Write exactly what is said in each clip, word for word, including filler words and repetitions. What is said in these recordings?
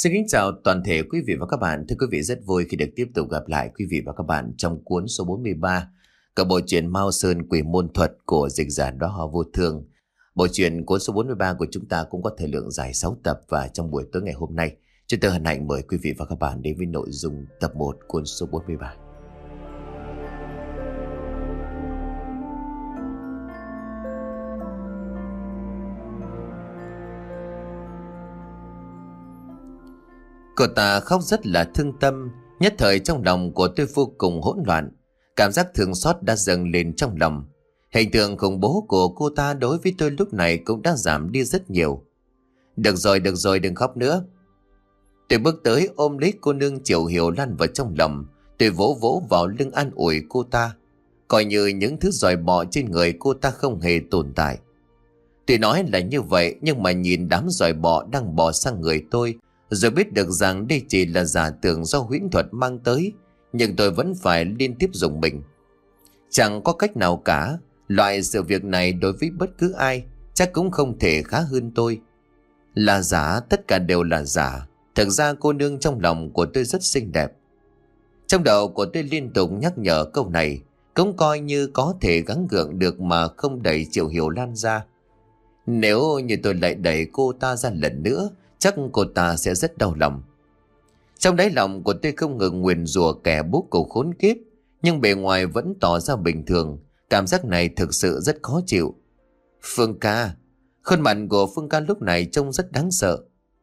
Xin kính chào toàn thể quý vị và các bạn. Thưa quý vị, rất vui khi được tiếp tục gặp lại quý vị và các bạn trong cuốn số bốn mươi ba, cả bộ truyện Mao Sơn Quỷ Môn Thuật của dịch giả Đóa Hoa Vô Thương. Bộ truyện cuốn số bốn mươi ba của chúng ta cũng có thời lượng dài sáu tập, và trong buổi tối ngày hôm nay, chúng tôi hân hạnh mời quý vị và các bạn đến với nội dung tập một cuốn số bốn mươi ba. Cô ta khóc rất là thương tâm, nhất thời trong lòng của tôi vô cùng hỗn loạn. Cảm giác thương xót đã dâng lên trong lòng. Hình tượng khủng bố của cô ta đối với tôi lúc này cũng đã giảm đi rất nhiều. Được rồi, được rồi, đừng khóc nữa. Tôi bước tới ôm lấy cô nương Triệu Hiểu Lan vào trong lòng. Tôi vỗ vỗ vào lưng an ủi cô ta, coi như những thứ giòi bọ trên người cô ta không hề tồn tại. Tôi nói là như vậy, nhưng mà nhìn đám giòi bọ đang bò sang người tôi, rồi biết được rằng đây chỉ là giả tưởng do huyễn thuật mang tới, nhưng tôi vẫn phải liên tiếp dùng mình. Chẳng có cách nào cả, loại sự việc này đối với bất cứ ai chắc cũng không thể khá hơn tôi. Là giả, tất cả đều là giả. Thực ra cô nương trong lòng của tôi rất xinh đẹp. Trong đầu của tôi liên tục nhắc nhở câu này, cũng coi như có thể gắng gượng được mà không đẩy Triệu Hiểu Lan ra. Nếu như tôi lại đẩy cô ta ra lần nữa, chắc cô ta sẽ rất đau lòng. Trong đáy lòng của tôi không ngừng nguyền rủa kẻ bố cục khốn kiếp, nhưng bề ngoài vẫn tỏ ra bình thường. Cảm giác này thực sự rất khó chịu. Phương ca. Khuôn mặt của Phương ca lúc này trông rất đáng sợ.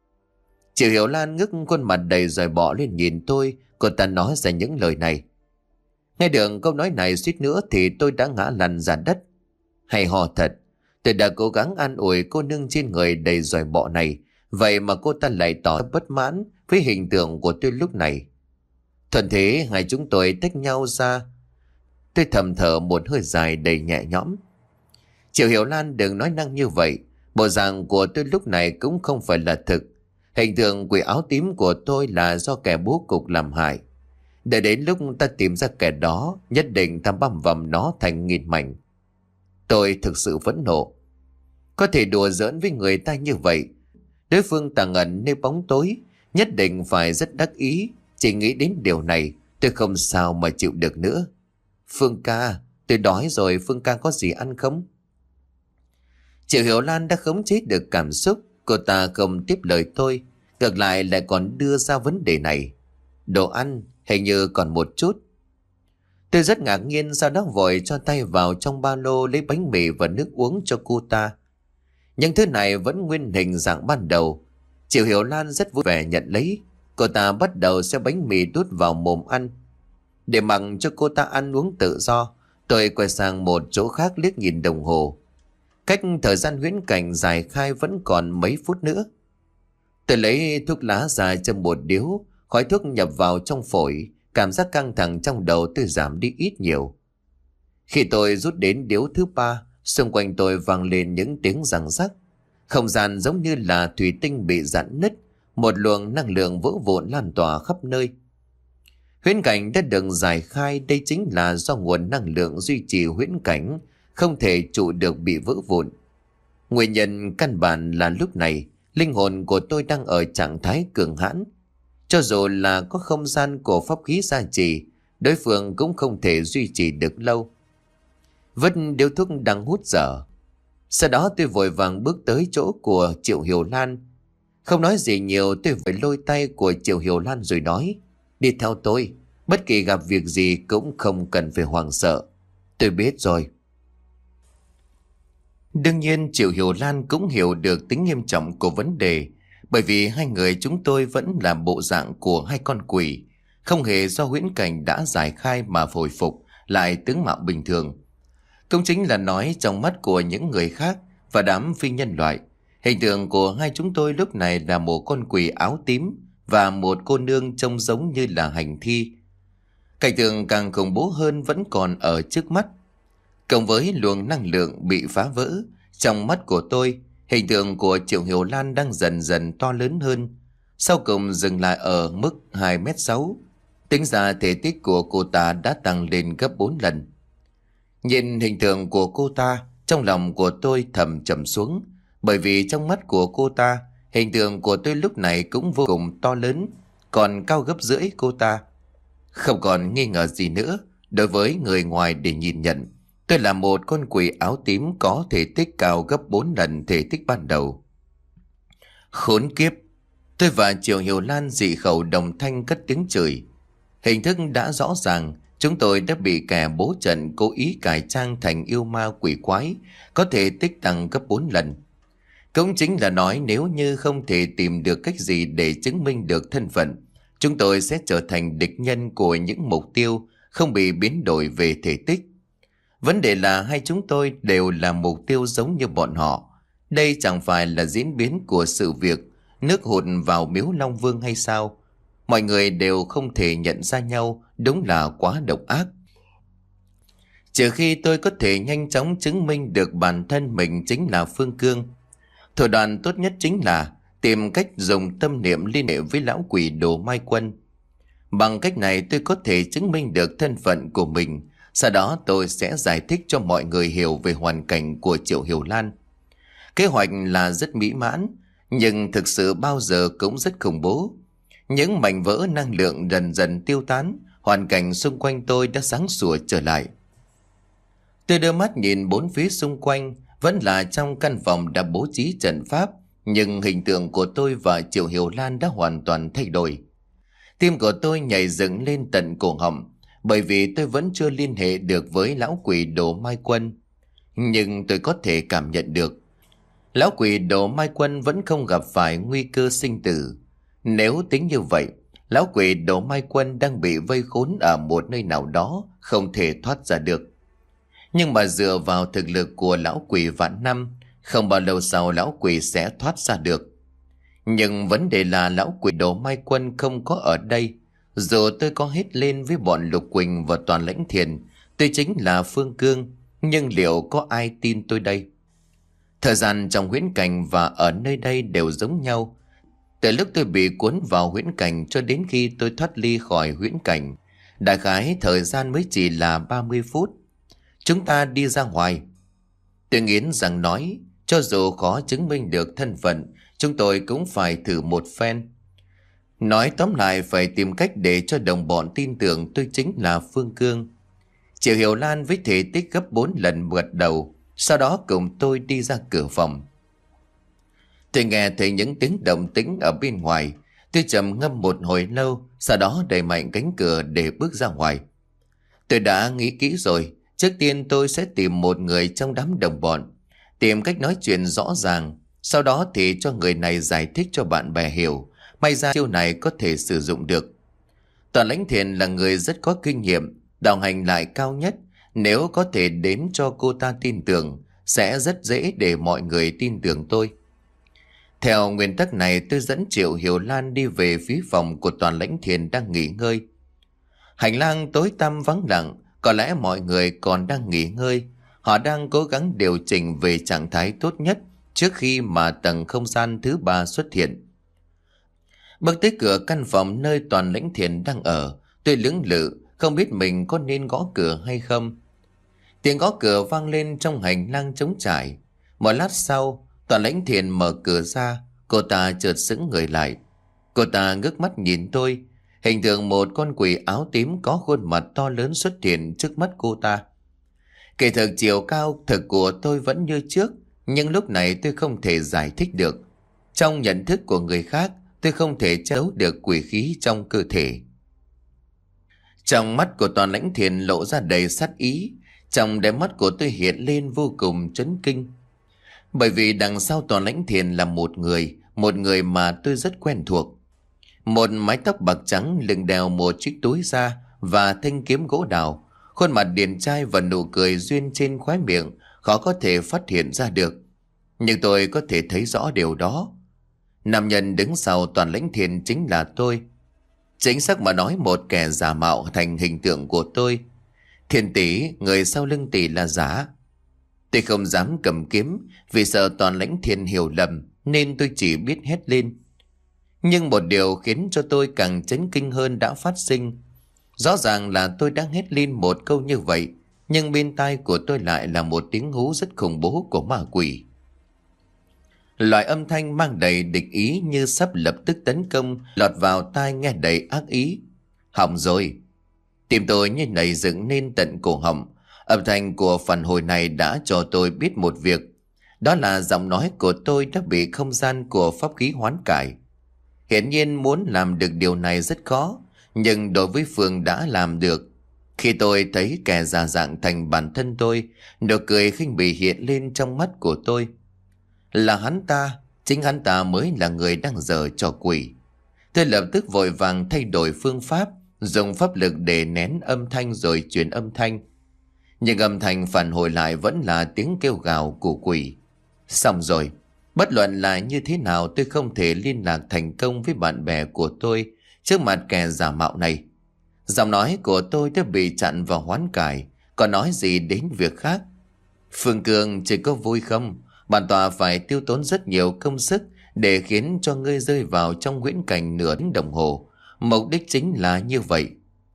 Triệu Hiểu Lan ngước khuôn mặt đầy dòi bọ lên nhìn tôi. Cô ta nói ra những lời này. Nghe được câu nói này suýt nữa thì tôi đã ngã lăn ra đất. Hay ho thật. Tôi đã cố gắng an ủi cô nương trên người đầy dòi bọ này, vậy mà cô ta lại tỏ bất mãn với hình tượng của tôi lúc này. Thuận thế hai chúng tôi tách nhau ra. Tôi thầm thở một hơi dài đầy nhẹ nhõm. Triệu Hiểu Lan đừng nói năng như vậy. Bộ dạng của tôi lúc này cũng không phải là thực. Hình tượng quỷ áo tím của tôi là do kẻ bố cục làm hại. Để đến lúc ta tìm ra kẻ đó, nhất định ta băm vằm nó thành nghìn mảnh. Tôi thực sự phẫn nộ. Có thể đùa giỡn với người ta như vậy. Đối phương tàng ẩn nơi bóng tối, nhất định phải rất đắc ý. Chỉ nghĩ đến điều này, tôi không sao mà chịu được nữa. Phương ca, tôi đói rồi, Phương ca có gì ăn không? Triệu Hiểu Lan đã khống chế được cảm xúc. Cô ta không tiếp lời tôi, ngược lại lại còn đưa ra vấn đề này. Đồ ăn, hình như còn một chút. Tôi rất ngạc nhiên, sau đó vội cho tay vào trong ba lô lấy bánh mì và nước uống cho cô ta. Những thứ này vẫn nguyên hình dạng ban đầu. Triệu Hiểu Lan rất vui vẻ nhận lấy. Cô ta bắt đầu xé bánh mì đút vào mồm ăn. Để mặc cho cô ta ăn uống tự do, tôi quay sang một chỗ khác liếc nhìn đồng hồ. Cách thời gian huyễn cảnh giải khai vẫn còn mấy phút nữa. Tôi lấy thuốc lá ra châm một điếu, khói thuốc nhập vào trong phổi. Cảm giác căng thẳng trong đầu tôi giảm đi ít nhiều. Khi tôi rút đến điếu thứ ba, xung quanh tôi vang lên những tiếng răng rắc. Không gian giống như là thủy tinh bị rạn nứt, một luồng năng lượng vỡ vụn lan tỏa khắp nơi. Huyễn cảnh đã được giải khai, đây chính là do nguồn năng lượng duy trì huyễn cảnh không thể trụ được bị vỡ vụn. Nguyên nhân căn bản là lúc này linh hồn của tôi đang ở trạng thái cường hãn. Cho dù là có không gian của pháp khí gia trì, đối phương cũng không thể duy trì được lâu. Vứt điếu thuốc đang hút dở. Sau đó tôi vội vàng bước tới chỗ của Triệu Hiểu Lan. Không nói gì nhiều, tôi phải lôi tay của Triệu Hiểu Lan rồi nói: đi theo tôi, bất kỳ gặp việc gì cũng không cần phải hoảng sợ. Tôi biết rồi. Đương nhiên Triệu Hiểu Lan cũng hiểu được tính nghiêm trọng của vấn đề, bởi vì hai người chúng tôi vẫn là bộ dạng của hai con quỷ, không hề do huyễn cảnh đã giải khai mà hồi phục lại tướng mạo bình thường. Cũng chính là nói trong mắt của những người khác và đám phi nhân loại, hình tượng của hai chúng tôi lúc này là một con quỷ áo tím và một cô nương trông giống như là hành thi. Cảnh tượng càng khủng bố hơn vẫn còn ở trước mắt. Cộng với luồng năng lượng bị phá vỡ, trong mắt của tôi, hình tượng của Triệu Hiểu Lan đang dần dần to lớn hơn, sau cùng dừng lại ở mức hai mét sáu. Tính ra thể tích của cô ta đã tăng lên gấp bốn lần. Nhìn hình tượng của cô ta, trong lòng của tôi thầm trầm xuống, bởi vì trong mắt của cô ta, Hình tượng của tôi lúc này cũng vô cùng to lớn, còn cao gấp rưỡi cô ta. Không còn nghi ngờ gì nữa, đối với người ngoài để nhìn nhận, tôi là một con quỷ áo tím có thể tích cao gấp bốn lần thể tích ban đầu. Khốn kiếp! Tôi và Triệu Hiểu Lan dị khẩu đồng thanh cất tiếng chửi. Hình thức đã rõ ràng, chúng tôi đã bị kẻ bố trận cố ý cải trang thành yêu ma quỷ quái, có thể tích tăng gấp bốn lần. Cũng chính là nói nếu như không thể tìm được cách gì để chứng minh được thân phận, chúng tôi sẽ trở thành địch nhân của những mục tiêu không bị biến đổi về thể tích. Vấn đề là hai chúng tôi đều là mục tiêu giống như bọn họ. Đây chẳng phải là diễn biến của sự việc nước hụt vào miếu Long Vương hay sao? Mọi người đều không thể nhận ra nhau, đúng là quá độc ác. Trừ khi tôi có thể nhanh chóng chứng minh được bản thân mình chính là Phương Cương. Thủ đoạn tốt nhất chính là tìm cách dùng tâm niệm liên hệ với lão quỷ Đồ Mai Quân. Bằng cách này tôi có thể chứng minh được thân phận của mình. Sau đó tôi sẽ giải thích cho mọi người hiểu về hoàn cảnh của Triệu Hiểu Lan. Kế hoạch là rất mỹ mãn, nhưng thực sự bao giờ cũng rất khủng bố. Những mảnh vỡ năng lượng dần dần tiêu tán, hoàn cảnh xung quanh tôi đã sáng sủa trở lại. Tôi đưa mắt nhìn bốn phía xung quanh, vẫn là trong căn phòng đã bố trí trận pháp, nhưng hình tượng của tôi và Triệu Hiểu Lan đã hoàn toàn thay đổi. Tim của tôi nhảy dựng lên tận cổ họng, bởi vì tôi vẫn chưa liên hệ được với lão quỷ Đồ Mai Quân. Nhưng tôi có thể cảm nhận được lão quỷ Đồ Mai Quân vẫn không gặp phải nguy cơ sinh tử. Nếu tính như vậy, lão quỷ Đồ Mai Quân đang bị vây khốn ở một nơi nào đó, không thể thoát ra được. Nhưng mà dựa vào thực lực của lão quỷ vạn năm, không bao lâu sau lão quỷ sẽ thoát ra được. Nhưng vấn đề là lão quỷ Đồ Mai Quân không có ở đây. Dù tôi có hết lên với bọn Lục Quỳnh và Toàn Lãnh Thiền, tôi chính là Phương Cương, nhưng liệu có ai tin tôi đây? Thời gian trong huyễn cảnh và ở nơi đây đều giống nhau. Từ lúc tôi bị cuốn vào huyễn cảnh cho đến khi tôi thoát ly khỏi huyễn cảnh, đại khái thời gian mới chỉ là ba mươi phút. Chúng ta đi ra ngoài. Tôi nghiến rằng nói, cho dù khó chứng minh được thân phận, chúng tôi cũng phải thử một phen. Nói tóm lại phải tìm cách để cho đồng bọn tin tưởng tôi chính là Phương Cương. Triệu Hiểu Lan với thể tích gấp bốn lần gật đầu, sau đó cùng tôi đi ra cửa phòng. Tôi nghe thấy những tiếng động tĩnh ở bên ngoài. Tôi trầm ngâm một hồi lâu, sau đó đẩy mạnh cánh cửa để bước ra ngoài. Tôi đã nghĩ kỹ rồi, trước tiên tôi sẽ tìm một người trong đám đồng bọn, tìm cách nói chuyện rõ ràng, sau đó thì cho người này giải thích cho bạn bè hiểu. May ra chiêu này có thể sử dụng được. Toàn Lãnh Thiền là người rất có kinh nghiệm, đạo hành lại cao nhất. Nếu có thể đến cho cô ta tin tưởng, sẽ rất dễ để mọi người tin tưởng tôi. Theo nguyên tắc này, tôi dẫn Triệu Hiểu Lan đi về phía phòng của Toàn Lãnh Thiền đang nghỉ ngơi. Hành lang tối tăm vắng lặng, có lẽ mọi người còn đang nghỉ ngơi. Họ đang cố gắng điều chỉnh về trạng thái tốt nhất trước khi mà tầng không gian thứ ba xuất hiện. Bước tới cửa căn phòng nơi Toàn Lãnh Thiền đang ở, tôi lưỡng lự, không biết mình có nên gõ cửa hay không. Tiếng gõ cửa vang lên trong hành lang trống trải. Một lát sau, Toàn Lãnh Thiền mở cửa ra, cô ta chợt sững người lại. Cô ta ngước mắt nhìn tôi, hình tượng một con quỷ áo tím có khuôn mặt to lớn xuất hiện trước mắt cô ta. Kể thực chiều cao thực của tôi vẫn như trước, nhưng lúc này tôi không thể giải thích được. Trong nhận thức của người khác, tôi không thể che giấu được quỷ khí trong cơ thể. Trong mắt của Toàn Lãnh Thiền lộ ra đầy sát ý, trong đáy mắt của tôi hiện lên vô cùng chấn kinh. Bởi vì đằng sau Toàn Lãnh Thiền là một người, một người mà tôi rất quen thuộc. Một mái tóc bạc trắng, lưng đeo một chiếc túi da và thanh kiếm gỗ đào, khuôn mặt điển trai và nụ cười duyên trên khóe miệng khó có thể phát hiện ra được. Nhưng tôi có thể thấy rõ điều đó. Nam nhân đứng sau Toàn Lãnh Thiền chính là tôi. Chính xác mà nói, một kẻ giả mạo thành hình tượng của tôi. Thiên tỷ, người sau lưng tỷ là giả. Tôi không dám cầm kiếm vì sợ Toàn Lãnh Thiền hiểu lầm, nên tôi chỉ biết hét lên. Nhưng một điều khiến cho tôi càng chấn kinh hơn đã phát sinh. Rõ ràng là tôi đang hét lên một câu như vậy, nhưng bên tai của tôi lại là một tiếng hú rất khủng bố của ma quỷ. Loại âm thanh mang đầy địch ý như sắp lập tức tấn công lọt vào tai nghe đầy ác ý. Hỏng rồi. Tim tôi như nảy dựng lên tận cổ họng. Âm thanh của phản hồi này đã cho tôi biết một việc. Đó là giọng nói của tôi đã bị không gian của pháp khí hoán cải. Hiển nhiên muốn làm được điều này rất khó, nhưng đối với Phương đã làm được. Khi tôi thấy kẻ giả dạng thành bản thân tôi, nụ cười khinh bỉ hiện lên trong mắt của tôi. Là hắn ta, chính hắn ta mới là người đang giở trò quỷ. Tôi lập tức vội vàng thay đổi phương pháp, dùng pháp lực để nén âm thanh rồi truyền âm thanh. Nhưng âm thanh phản hồi lại vẫn là tiếng kêu gào của quỷ. Xong rồi, bất luận là như thế nào tôi không thể liên lạc thành công với bạn bè của tôi trước mặt kẻ giả mạo này. Giọng nói của tôi đã bị chặn và hoán cải, còn nói gì đến việc khác. Phương Cương chỉ có vui không? Bản tọa phải tiêu tốn rất nhiều công sức để khiến cho ngươi rơi vào trong huyễn cảnh nửa tiếng đồng hồ. Mục đích chính là như vậy.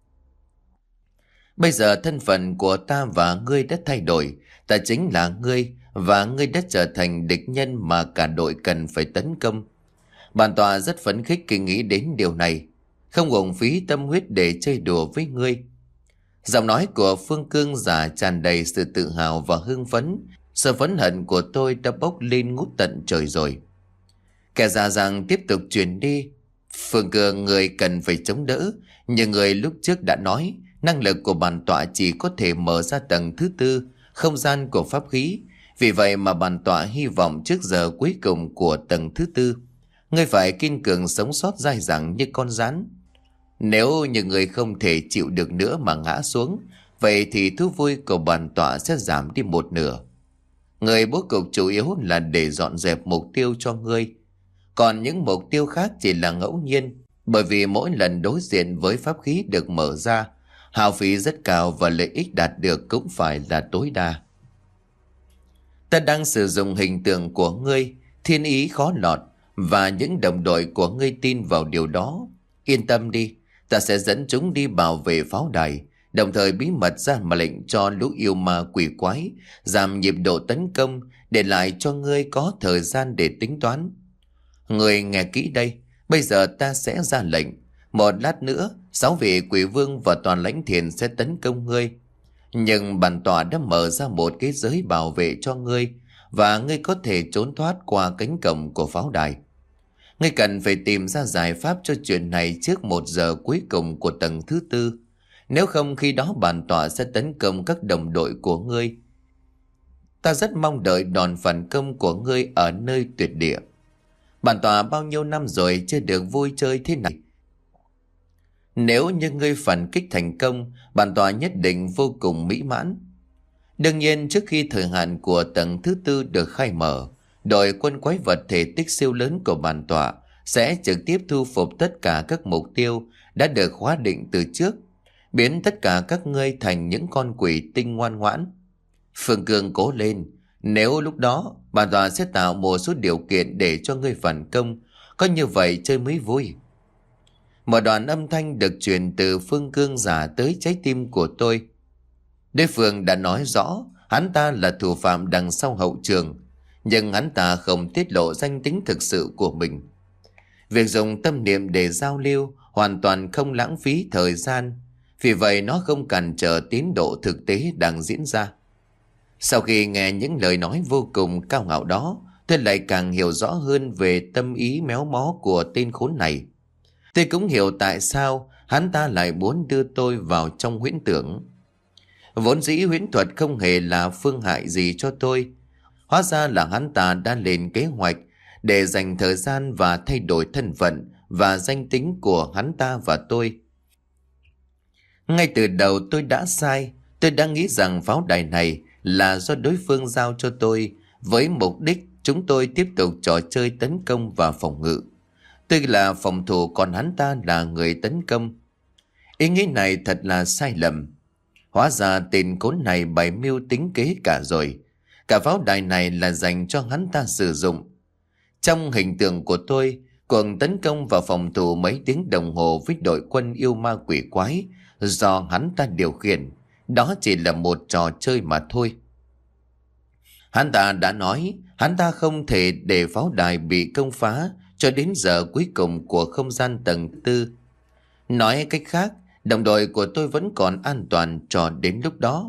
Bây giờ thân phận của ta và ngươi đã thay đổi. Ta chính là ngươi, và ngươi đã trở thành địch nhân mà cả đội cần phải tấn công. Bản tọa rất phấn khích khi nghĩ đến điều này, không uổng phí tâm huyết để chơi đùa với ngươi. Giọng nói của Phương Cương giả tràn đầy sự tự hào và hưng phấn. Sự phẫn hận của tôi đã bốc lên ngút tận trời rồi. Kẻ già rằng tiếp tục truyền đi. Phương Cương, người cần phải chống đỡ. Nhưng người lúc trước đã nói, năng lực của bản tọa chỉ có thể mở ra tầng thứ tư, không gian của pháp khí. Vì vậy mà bản tọa hy vọng trước giờ cuối cùng của tầng thứ tư, ngươi phải kiên cường sống sót dai dẳng như con rắn. Nếu như người không thể chịu được nữa mà ngã xuống, vậy thì thú vui của bản tọa sẽ giảm đi một nửa. Người bố cục chủ yếu là để dọn dẹp mục tiêu cho ngươi. Còn những mục tiêu khác chỉ là ngẫu nhiên, bởi vì mỗi lần đối diện với pháp khí được mở ra, hao phí rất cao và lợi ích đạt được cũng phải là tối đa. Ta đang sử dụng hình tượng của ngươi, thiên ý khó lọt, và những đồng đội của ngươi tin vào điều đó. Yên tâm đi, ta sẽ dẫn chúng đi bảo vệ pháo đài, đồng thời bí mật ra mà lệnh cho lũ yêu ma quỷ quái giảm nhịp độ tấn công, để lại cho ngươi có thời gian để tính toán. Ngươi nghe kỹ đây, bây giờ ta sẽ ra lệnh. Một lát nữa, sáu vị quỷ vương và toàn lãnh thiền sẽ tấn công ngươi. Nhưng bản tọa đã mở ra một cái giới bảo vệ cho ngươi, và ngươi có thể trốn thoát qua cánh cổng của pháo đài. Ngươi cần phải tìm ra giải pháp cho chuyện này trước một giờ cuối cùng của tầng thứ tư. Nếu không khi đó bản tọa sẽ tấn công các đồng đội của ngươi. Ta rất mong đợi đòn phản công của ngươi ở nơi tuyệt địa. Bản tọa bao nhiêu năm rồi chưa được vui chơi thế này. Nếu như ngươi phản kích thành công, bản tọa nhất định vô cùng mỹ mãn. Đương nhiên trước khi thời hạn của tầng thứ tư được khai mở, đội quân quái vật thể tích siêu lớn của bản tọa sẽ trực tiếp thu phục tất cả các mục tiêu đã được hóa định từ trước, biến tất cả các ngươi thành những con quỷ tinh ngoan ngoãn. Phương Cương cố lên, nếu lúc đó bản tọa sẽ tạo một số điều kiện để cho ngươi phản công, có như vậy chơi mới vui. Một đoạn âm thanh được truyền từ Phương Cương giả tới trái tim của tôi. Đối phương đã nói rõ hắn ta là thủ phạm đằng sau hậu trường, nhưng hắn ta không tiết lộ danh tính thực sự của mình. Việc dùng tâm niệm để giao lưu hoàn toàn không lãng phí thời gian, vì vậy nó không cản trở tiến độ thực tế đang diễn ra. Sau khi nghe những lời nói vô cùng cao ngạo đó, tôi lại càng hiểu rõ hơn về tâm ý méo mó của tên khốn này. Tôi cũng hiểu tại sao hắn ta lại muốn đưa tôi vào trong huyễn tưởng. Vốn dĩ huyễn thuật không hề là phương hại gì cho tôi. Hóa ra là hắn ta đã lên kế hoạch để dành thời gian và thay đổi thân phận và danh tính của hắn ta và tôi. Ngay từ đầu tôi đã sai. Tôi đã nghĩ rằng pháo đài này là do đối phương giao cho tôi, với mục đích chúng tôi tiếp tục trò chơi tấn công và phòng ngự. Tôi là phòng thủ, còn hắn ta là người tấn công. Ý nghĩ này thật là sai lầm. Hóa ra tên khốn này bày mưu tính kế cả rồi. Cả pháo đài này là dành cho hắn ta sử dụng. Trong hình tượng của tôi, cuộc tấn công và phòng thủ mấy tiếng đồng hồ với đội quân yêu ma quỷ quái do hắn ta điều khiển, đó chỉ là một trò chơi mà thôi. Hắn ta đã nói hắn ta không thể để pháo đài bị công phá cho đến giờ cuối cùng của không gian tầng tư. Nói cách khác, đồng đội của tôi vẫn còn an toàn cho đến lúc đó.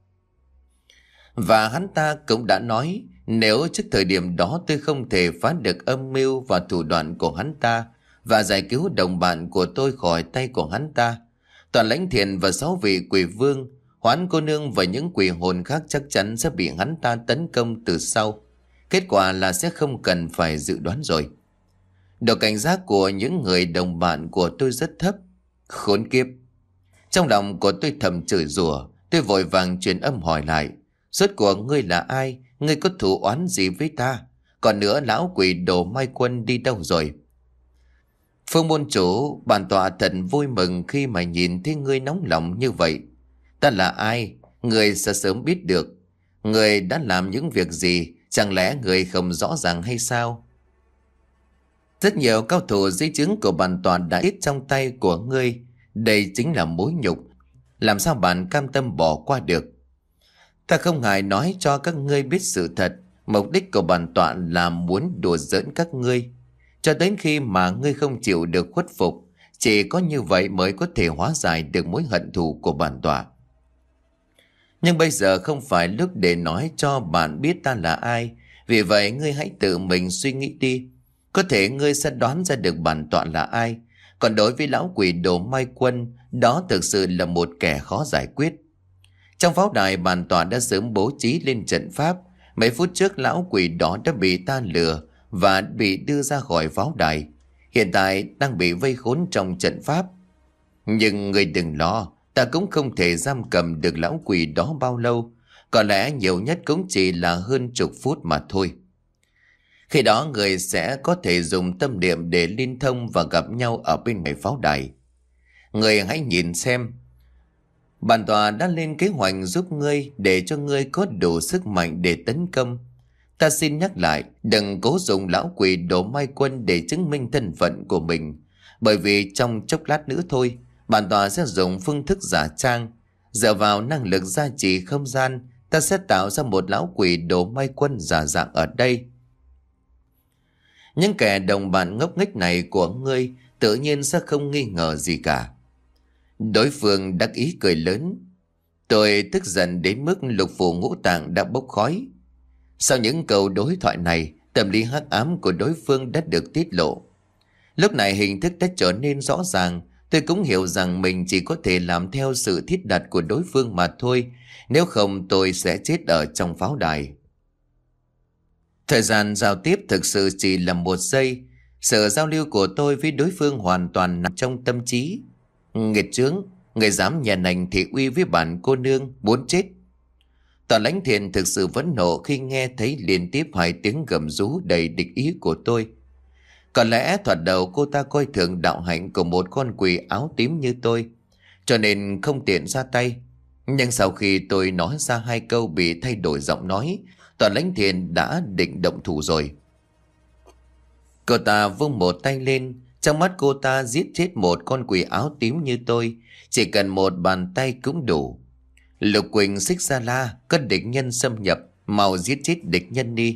Và hắn ta cũng đã nói nếu trước thời điểm đó tôi không thể phá được âm mưu và thủ đoạn của hắn ta và giải cứu đồng bạn của tôi khỏi tay của hắn ta, Toàn Lãnh Thiền và sáu vị quỷ vương, Hoán cô nương và những quỷ hồn khác chắc chắn sẽ bị hắn ta tấn công từ sau. Kết quả là sẽ không cần phải dự đoán rồi. Độ cảnh giác của những người đồng bạn của tôi rất thấp. Khốn kiếp! Trong lòng của tôi thầm chửi rủa. Tôi vội vàng truyền âm hỏi lại: rốt cuộc ngươi là ai? Ngươi có thù oán gì với ta? Còn nữa, lão quỷ đồ Mai Quân đi đâu rồi? Phương môn chủ, bản tọa thật vui mừng khi mà nhìn thấy ngươi nóng lòng như vậy. Ta là ai? Ngươi sẽ sớm biết được. Ngươi đã làm những việc gì? Chẳng lẽ ngươi không rõ ràng hay sao? Rất nhiều cao thủ dưới trướng của bản tọa đã ít trong tay của ngươi. Đây chính là mối nhục. Làm sao bạn cam tâm bỏ qua được? Ta không ngại nói cho các ngươi biết sự thật. Mục đích của bản tọa là muốn đùa giỡn các ngươi, cho đến khi mà ngươi không chịu được khuất phục. Chỉ có như vậy mới có thể hóa giải được mối hận thù của bản tọa. Nhưng bây giờ không phải lúc để nói cho bạn biết ta là ai. Vì vậy ngươi hãy tự mình suy nghĩ đi. Có thể ngươi sẽ đoán ra được bản tọa là ai. Còn đối với lão quỷ đồ Mai Quân, đó thực sự là một kẻ khó giải quyết. Trong pháo đài, bản tọa đã sớm bố trí lên trận pháp. Mấy phút trước lão quỷ đó đã bị ta lừa và bị đưa ra khỏi pháo đài. Hiện tại đang bị vây khốn trong trận pháp. Nhưng người đừng lo, ta cũng không thể giam cầm được lão quỷ đó bao lâu. Có lẽ nhiều nhất cũng chỉ là hơn chục phút mà thôi. Khi đó người sẽ có thể dùng tâm niệm để liên thông và gặp nhau ở bên ngoài pháo đài. Người hãy nhìn xem. Bản tọa đã lên kế hoạch giúp ngươi để cho ngươi có đủ sức mạnh để tấn công. Ta xin nhắc lại, đừng cố dùng lão quỷ đồ Mai Quân để chứng minh thân phận của mình. Bởi vì trong chốc lát nữa thôi, bản tọa sẽ dùng phương thức giả trang. Dựa vào năng lực gia trì không gian, ta sẽ tạo ra một lão quỷ đồ Mai Quân giả dạng ở đây. Những kẻ đồng bạn ngốc nghếch này của ngươi tự nhiên sẽ không nghi ngờ gì cả. Đối phương đắc ý cười lớn. Tôi tức giận đến mức lục phủ ngũ tạng đã bốc khói. Sau những câu đối thoại này, tâm lý hắc ám của đối phương đã được tiết lộ. Lúc này hình thức đã trở nên rõ ràng. Tôi cũng hiểu rằng mình chỉ có thể làm theo sự thiết đặt của đối phương mà thôi. Nếu không tôi sẽ chết ở trong pháo đài. Thời gian giao tiếp thực sự chỉ là một giây. Sự giao lưu của tôi với đối phương hoàn toàn nằm trong tâm trí. Nghịch chướng, người dám nhà nành thị uy với bản cô nương, muốn chết. Toàn Lãnh Thiền thực sự vẫn nộ khi nghe thấy liên tiếp hai tiếng gầm rú đầy địch ý của tôi. Có lẽ thoạt đầu cô ta coi thường đạo hạnh của một con quỷ áo tím như tôi, cho nên không tiện ra tay. Nhưng sau khi tôi nói ra hai câu bị thay đổi giọng nói, Toàn Lãnh Thiền đã định động thủ rồi. Cô ta vung một tay lên. Trong mắt cô ta giết chết một con quỷ áo tím như tôi chỉ cần một bàn tay cũng đủ. Lục Quỳnh Xích Gia La, có địch nhân xâm nhập, mau giết chết địch nhân đi.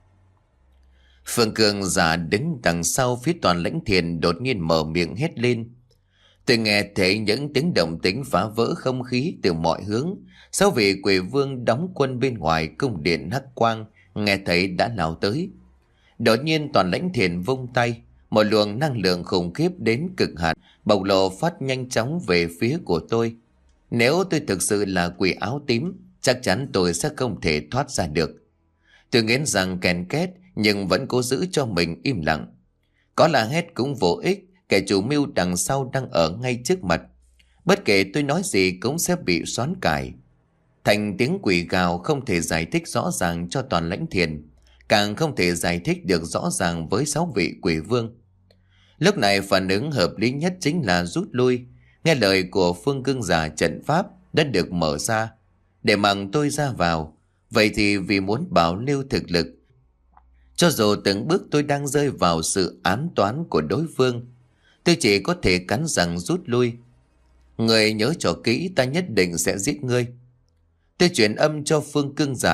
Phương Cường giả đứng đằng sau phía Toàn Lãnh Thiền đột nhiên mở miệng hét lên. Tôi nghe thấy những tiếng động tĩnh phá vỡ không khí từ mọi hướng. Sáu vị quỷ vương đóng quân bên ngoài cung điện Hắc Quang nghe thấy đã lao tới. Đột nhiên Toàn Lãnh Thiền vung tay, một luồng năng lượng khủng khiếp đến cực hạn bộc lộ phát nhanh chóng về phía của tôi. Nếu tôi thực sự là quỷ áo tím, chắc chắn tôi sẽ không thể thoát ra được. Tôi nghiến rằng kèn két nhưng vẫn cố giữ cho mình im lặng. Có là hét cũng vô ích, kẻ chủ mưu đằng sau đang ở ngay trước mặt. Bất kể tôi nói gì cũng sẽ bị xoán cải. Thành tiếng quỷ gào không thể giải thích rõ ràng cho Toàn Lãnh Thiền, càng không thể giải thích được rõ ràng với sáu vị quỷ vương. Lúc này phản ứng hợp lý nhất chính là rút lui. Nghe lời của Phương Cương giả, trận pháp đã được mở ra để mặc tôi ra vào. Vậy thì vì muốn bảo lưu thực lực, cho dù từng bước tôi đang rơi vào sự ám toán của đối phương, tôi chỉ có thể cắn răng rút lui. Người nhớ cho kỹ, ta nhất định sẽ giết ngươi. Tôi chuyển âm cho Phương Cương giả.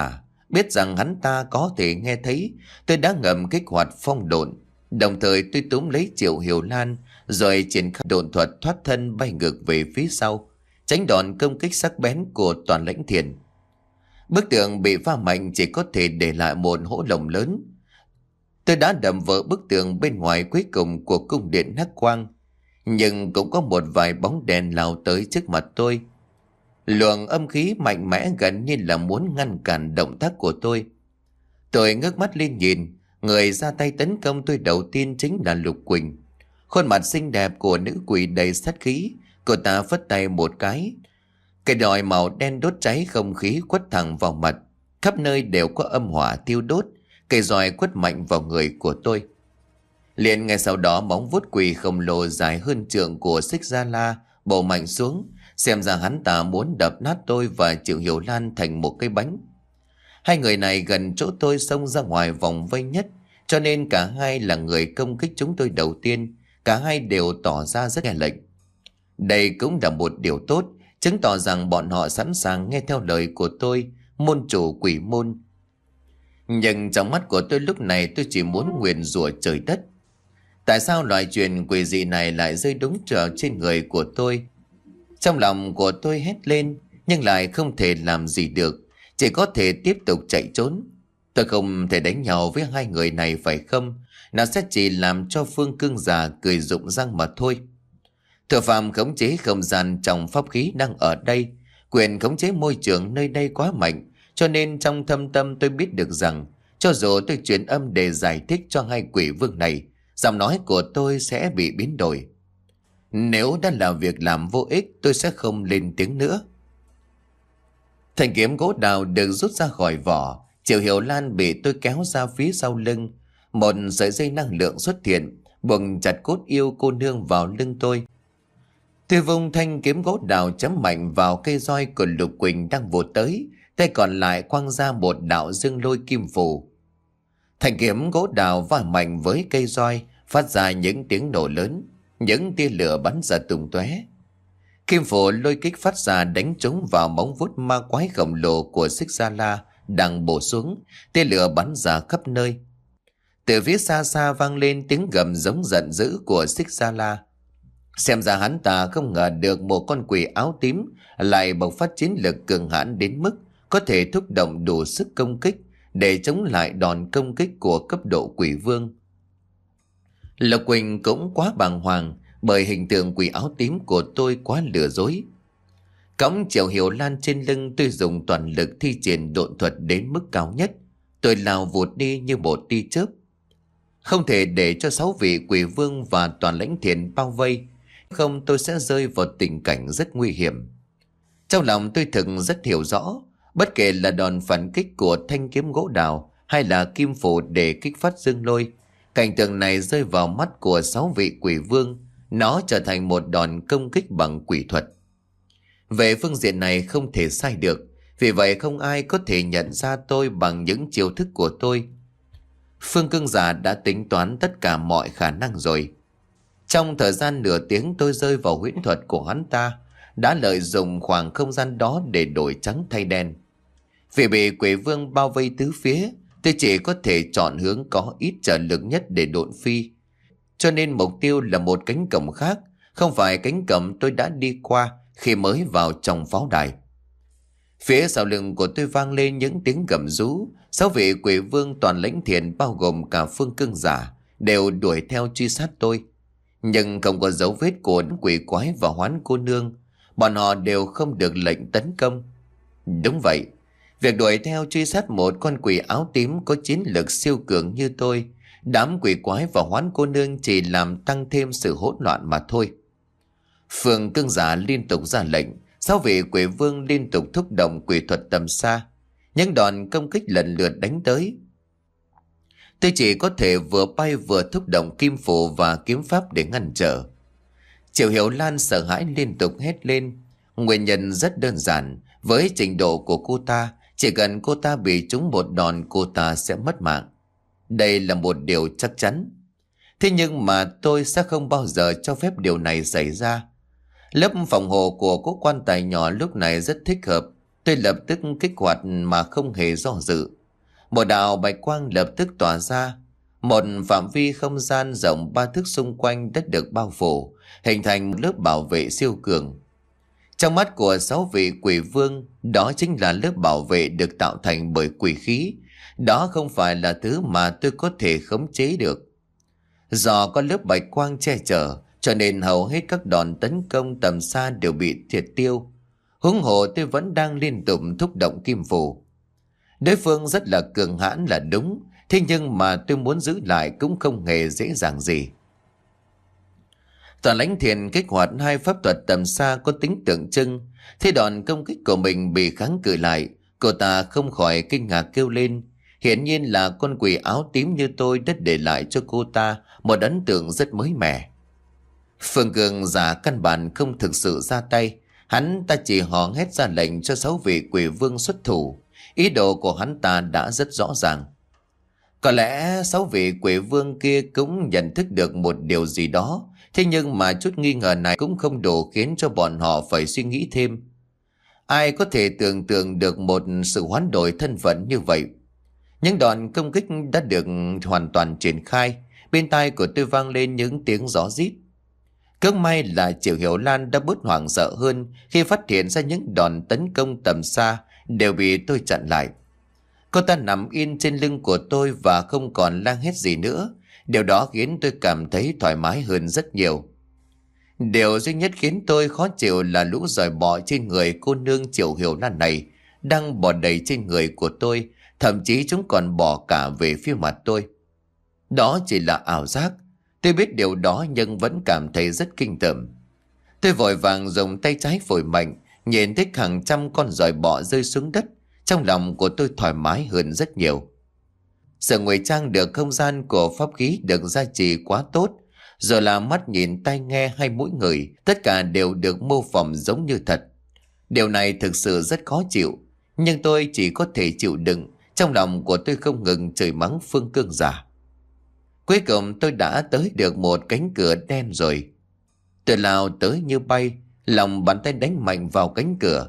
Biết rằng hắn ta có thể nghe thấy, tôi đã ngầm kích hoạt phong độn. Đồng thời tôi túm lấy Triệu Hiểu Lan rồi triển khai độn thuật thoát thân bay ngược về phía sau, tránh đòn công kích sắc bén của Toàn Lãnh Thiền. Bức tường bị va mạnh chỉ có thể để lại một hố lồng lớn. Tôi đã đập vỡ bức tường bên ngoài cuối cùng của cung điện Hắc Quang, nhưng cũng có một vài bóng đèn lao tới trước mặt tôi. Luồng âm khí mạnh mẽ gần như là muốn ngăn cản động tác của tôi. Tôi ngước mắt lên nhìn, người ra tay tấn công tôi đầu tiên chính là Lục Quỳnh. Khuôn mặt xinh đẹp của nữ quỷ đầy sát khí, cô ta phất tay một cái. Cái đòi màu đen đốt cháy không khí quất thẳng vào mặt, khắp nơi đều có âm hỏa tiêu đốt, cây roi quất mạnh vào người của tôi. Liền ngay sau đó móng vuốt quỷ khổng lồ dài hơn trượng của Xích Gia La bổ mạnh xuống, xem ra hắn ta muốn đập nát tôi và Triệu Hiểu Lan thành một cái bánh. Hai người này gần chỗ tôi xông ra ngoài vòng vây nhất, cho nên cả hai là người công kích chúng tôi đầu tiên. Cả hai đều tỏ ra rất nghe lệnh. Đây cũng là một điều tốt, chứng tỏ rằng bọn họ sẵn sàng nghe theo lời của tôi, môn chủ quỷ môn. Nhưng trong mắt của tôi lúc này tôi chỉ muốn nguyền rủa trời đất. Tại sao loại chuyện quỷ dị này lại rơi đúng trở trên người của tôi? Trong lòng của tôi hét lên, nhưng lại không thể làm gì được, chỉ có thể tiếp tục chạy trốn. Tôi không thể đánh nhau với hai người này phải không? Nó sẽ chỉ làm cho Phương Cương già cười rụng răng mà thôi. Thừa Phạm khống chế không gian trong pháp khí đang ở đây. Quyền khống chế môi trường nơi đây quá mạnh, cho nên trong thâm tâm tôi biết được rằng cho dù tôi truyền âm để giải thích cho hai quỷ vương này, giọng nói của tôi sẽ bị biến đổi. Nếu đã là việc làm vô ích, tôi sẽ không lên tiếng nữa. Thanh kiếm gỗ đào được rút ra khỏi vỏ. Triệu Hiểu Lan bị tôi kéo ra phía sau lưng. Một sợi dây năng lượng xuất hiện, buộc chặt cốt yêu cô nương vào lưng tôi. Tôi vung thanh kiếm gỗ đào chấm mạnh vào cây roi của Lục Quỳnh đang vụt tới, tay còn lại quăng ra một đạo dương lôi kim phù. Thanh kiếm gỗ đào va mạnh với cây roi, phát ra những tiếng nổ lớn, những tia lửa bắn ra tung tóe. Kim phù lôi kích phát ra đánh trúng vào móng vuốt ma quái khổng lồ của Xích Gia La đang bổ xuống, tia lửa bắn ra khắp nơi. Từ phía xa xa vang lên tiếng gầm giống giận dữ của Xích Gia La. Xem ra hắn ta không ngờ được một con quỷ áo tím lại bộc phát chiến lực cường hãn đến mức có thể thúc động đủ sức công kích để chống lại đòn công kích của cấp độ quỷ vương. Lộc Quỳnh cũng quá bàng hoàng bởi hình tượng quỷ áo tím của tôi quá lừa dối. Cõng Triệu Hiểu Lan trên lưng, tôi dùng toàn lực thi triển độn thuật đến mức cao nhất. Tôi lao vụt đi như một tia chớp. Không thể để cho sáu vị quỷ vương và Toàn Lãnh Thiền bao vây, không tôi sẽ rơi vào tình cảnh rất nguy hiểm. Trong lòng tôi thực rất hiểu rõ, bất kể là đòn phản kích của thanh kiếm gỗ đào hay là kim phù để kích phát dương lôi, cảnh tượng này rơi vào mắt của sáu vị quỷ vương, nó trở thành một đòn công kích bằng quỷ thuật. Về phương diện này không thể sai được, vì vậy không ai có thể nhận ra tôi bằng những chiêu thức của tôi. Phương Cương già đã tính toán tất cả mọi khả năng rồi. Trong thời gian nửa tiếng tôi rơi vào huyễn thuật của hắn ta, đã lợi dụng khoảng không gian đó để đổi trắng thay đen. Vì bị quỷ vương bao vây tứ phía, tôi chỉ có thể chọn hướng có ít trở lực nhất để độn phi. Cho nên mục tiêu là một cánh cổng khác, không phải cánh cổng tôi đã đi qua khi mới vào trong pháo đài. Phía sau lưng của tôi vang lên những tiếng gầm rú. Sáu vị quỷ vương Toàn Lãnh Thiền bao gồm cả Phương Cương giả đều đuổi theo truy sát tôi. Nhưng không có dấu vết của quỷ quái và Hoán cô nương. Bọn họ đều không được lệnh tấn công. Đúng vậy, việc đuổi theo truy sát một con quỷ áo tím có chiến lực siêu cường như tôi, đám quỷ quái và Hoán cô nương chỉ làm tăng thêm sự hỗn loạn mà thôi. Phương Cương giả liên tục ra lệnh, sáu vị quỷ vương liên tục thúc động quỷ thuật tầm xa. Những đòn công kích lần lượt đánh tới. Tôi chỉ có thể vừa bay vừa thúc động kim phù và kiếm pháp để ngăn trở. Triệu Hiểu Lan sợ hãi liên tục hét lên. Nguyên nhân rất đơn giản, với trình độ của cô ta, chỉ cần cô ta bị trúng một đòn cô ta sẽ mất mạng. Đây là một điều chắc chắn. Thế nhưng mà tôi sẽ không bao giờ cho phép điều này xảy ra. Lớp phòng hộ của cố quan tài nhỏ lúc này rất thích hợp. Tôi lập tức kích hoạt mà không hề do dự. Một đạo bạch quang lập tức tỏa ra. Một phạm vi không gian rộng ba thước xung quanh đất được bao phủ, hình thành một lớp bảo vệ siêu cường. Trong mắt của sáu vị quỷ vương, đó chính là lớp bảo vệ được tạo thành bởi quỷ khí. Đó không phải là thứ mà tôi có thể khống chế được. Do có lớp bạch quang che chở, cho nên hầu hết các đòn tấn công tầm xa đều bị triệt tiêu. Huống hồ tôi vẫn đang liên tục thúc động kim phù. Đối phương rất là cường hãn là đúng, thế nhưng mà tôi muốn giữ lại cũng không hề dễ dàng gì. Toàn Lãnh Thiền kích hoạt hai pháp thuật tầm xa có tính tượng trưng. Thế đòn công kích của mình bị kháng cự lại, cô ta không khỏi kinh ngạc kêu lên. Hiển nhiên là con quỷ áo tím như tôi đã để lại cho cô ta một ấn tượng rất mới mẻ. Phương Cường giả căn bản không thực sự ra tay. Hắn ta chỉ hò hét ra lệnh cho sáu vị quỷ vương xuất thủ. Ý đồ của hắn ta đã rất rõ ràng. Có lẽ sáu vị quỷ vương kia cũng nhận thức được một điều gì đó. Thế nhưng mà chút nghi ngờ này cũng không đủ khiến cho bọn họ phải suy nghĩ thêm. Ai có thể tưởng tượng được một sự hoán đổi thân phận như vậy. Những đòn công kích đã được hoàn toàn triển khai. Bên tai của tôi vang lên những tiếng gió rít. Cứ may là Triệu Hiểu Lan đã bớt hoảng sợ hơn khi phát hiện ra những đòn tấn công tầm xa đều bị tôi chặn lại. Cô ta nằm yên trên lưng của tôi và không còn la hét gì nữa. Điều đó khiến tôi cảm thấy thoải mái hơn rất nhiều. Điều duy nhất khiến tôi khó chịu là lũ giòi bọ trên người cô nương Triệu Hiểu Lan này đang bò đầy trên người của tôi, thậm chí chúng còn bò cả về phía mặt tôi. Đó chỉ là ảo giác. Tôi biết điều đó nhưng vẫn cảm thấy rất kinh tởm. Tôi vội vàng dùng tay trái phổi mạnh, nhìn thấy hàng trăm con giòi bọ rơi xuống đất. Trong lòng của tôi thoải mái hơn rất nhiều. Sự ngụy trang được không gian của pháp khí được gia trì quá tốt. Rồi là mắt nhìn, tai nghe hay mũi ngửi, tất cả đều được mô phỏng giống như thật. Điều này thực sự rất khó chịu, nhưng tôi chỉ có thể chịu đựng. Trong lòng của tôi không ngừng chửi mắng Phương Cương giả. Cuối cùng tôi đã tới được một cánh cửa đen rồi. Tôi lao tới như bay, lòng bàn tay đánh mạnh vào cánh cửa.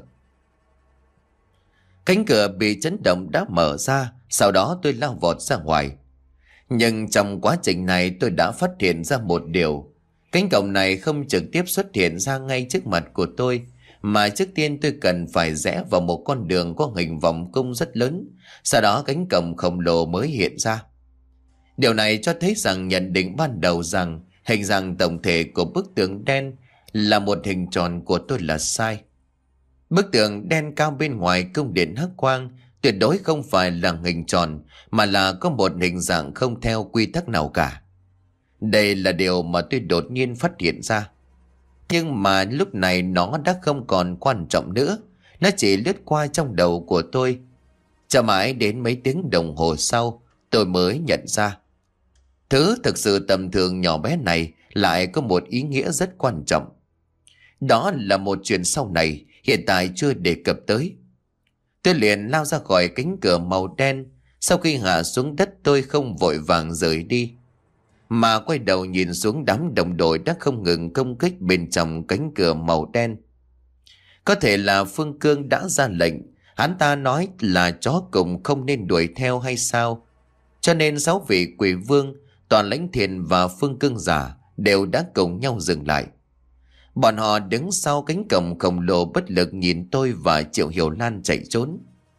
Cánh cửa bị chấn động đã mở ra, sau đó tôi lao vọt ra ngoài. Nhưng trong quá trình này tôi đã phát hiện ra một điều. Cánh cổng này không trực tiếp xuất hiện ra ngay trước mặt của tôi, mà trước tiên tôi cần phải rẽ vào một con đường có hình vòng cung rất lớn. Sau đó cánh cổng khổng lồ mới hiện ra. Điều này cho thấy rằng nhận định ban đầu rằng hình dạng tổng thể của bức tường đen là một hình tròn của tôi là sai. Bức tường đen cao bên ngoài cung điện Hắc Quang tuyệt đối không phải là hình tròn, mà là có một hình dạng không theo quy tắc nào cả. Đây là điều mà tôi đột nhiên phát hiện ra. Nhưng mà lúc này nó đã không còn quan trọng nữa. Nó chỉ lướt qua trong đầu của tôi. Cho mãi đến mấy tiếng đồng hồ sau, tôi mới nhận ra. Thứ thực sự tầm thường nhỏ bé này lại có một ý nghĩa rất quan trọng. Đó là một chuyện sau này, hiện tại chưa đề cập tới. Tôi liền lao ra khỏi cánh cửa màu đen. Sau khi hạ xuống đất tôi không vội vàng rời đi, mà quay đầu nhìn xuống đám đồng đội đã không ngừng công kích bên trong cánh cửa màu đen. Có thể là Phương Cương đã ra lệnh. Hắn ta nói là chó cùng không nên đuổi theo hay sao? Cho nên sáu vị quỷ vương, Toàn Lãnh Thiền và Phương Cương giả đều đã cùng nhau dừng lại. Bọn họ đứng sau cánh cổng khổng lồ bất lực nhìn tôi và Triệu Hiểu Lan chạy trốn.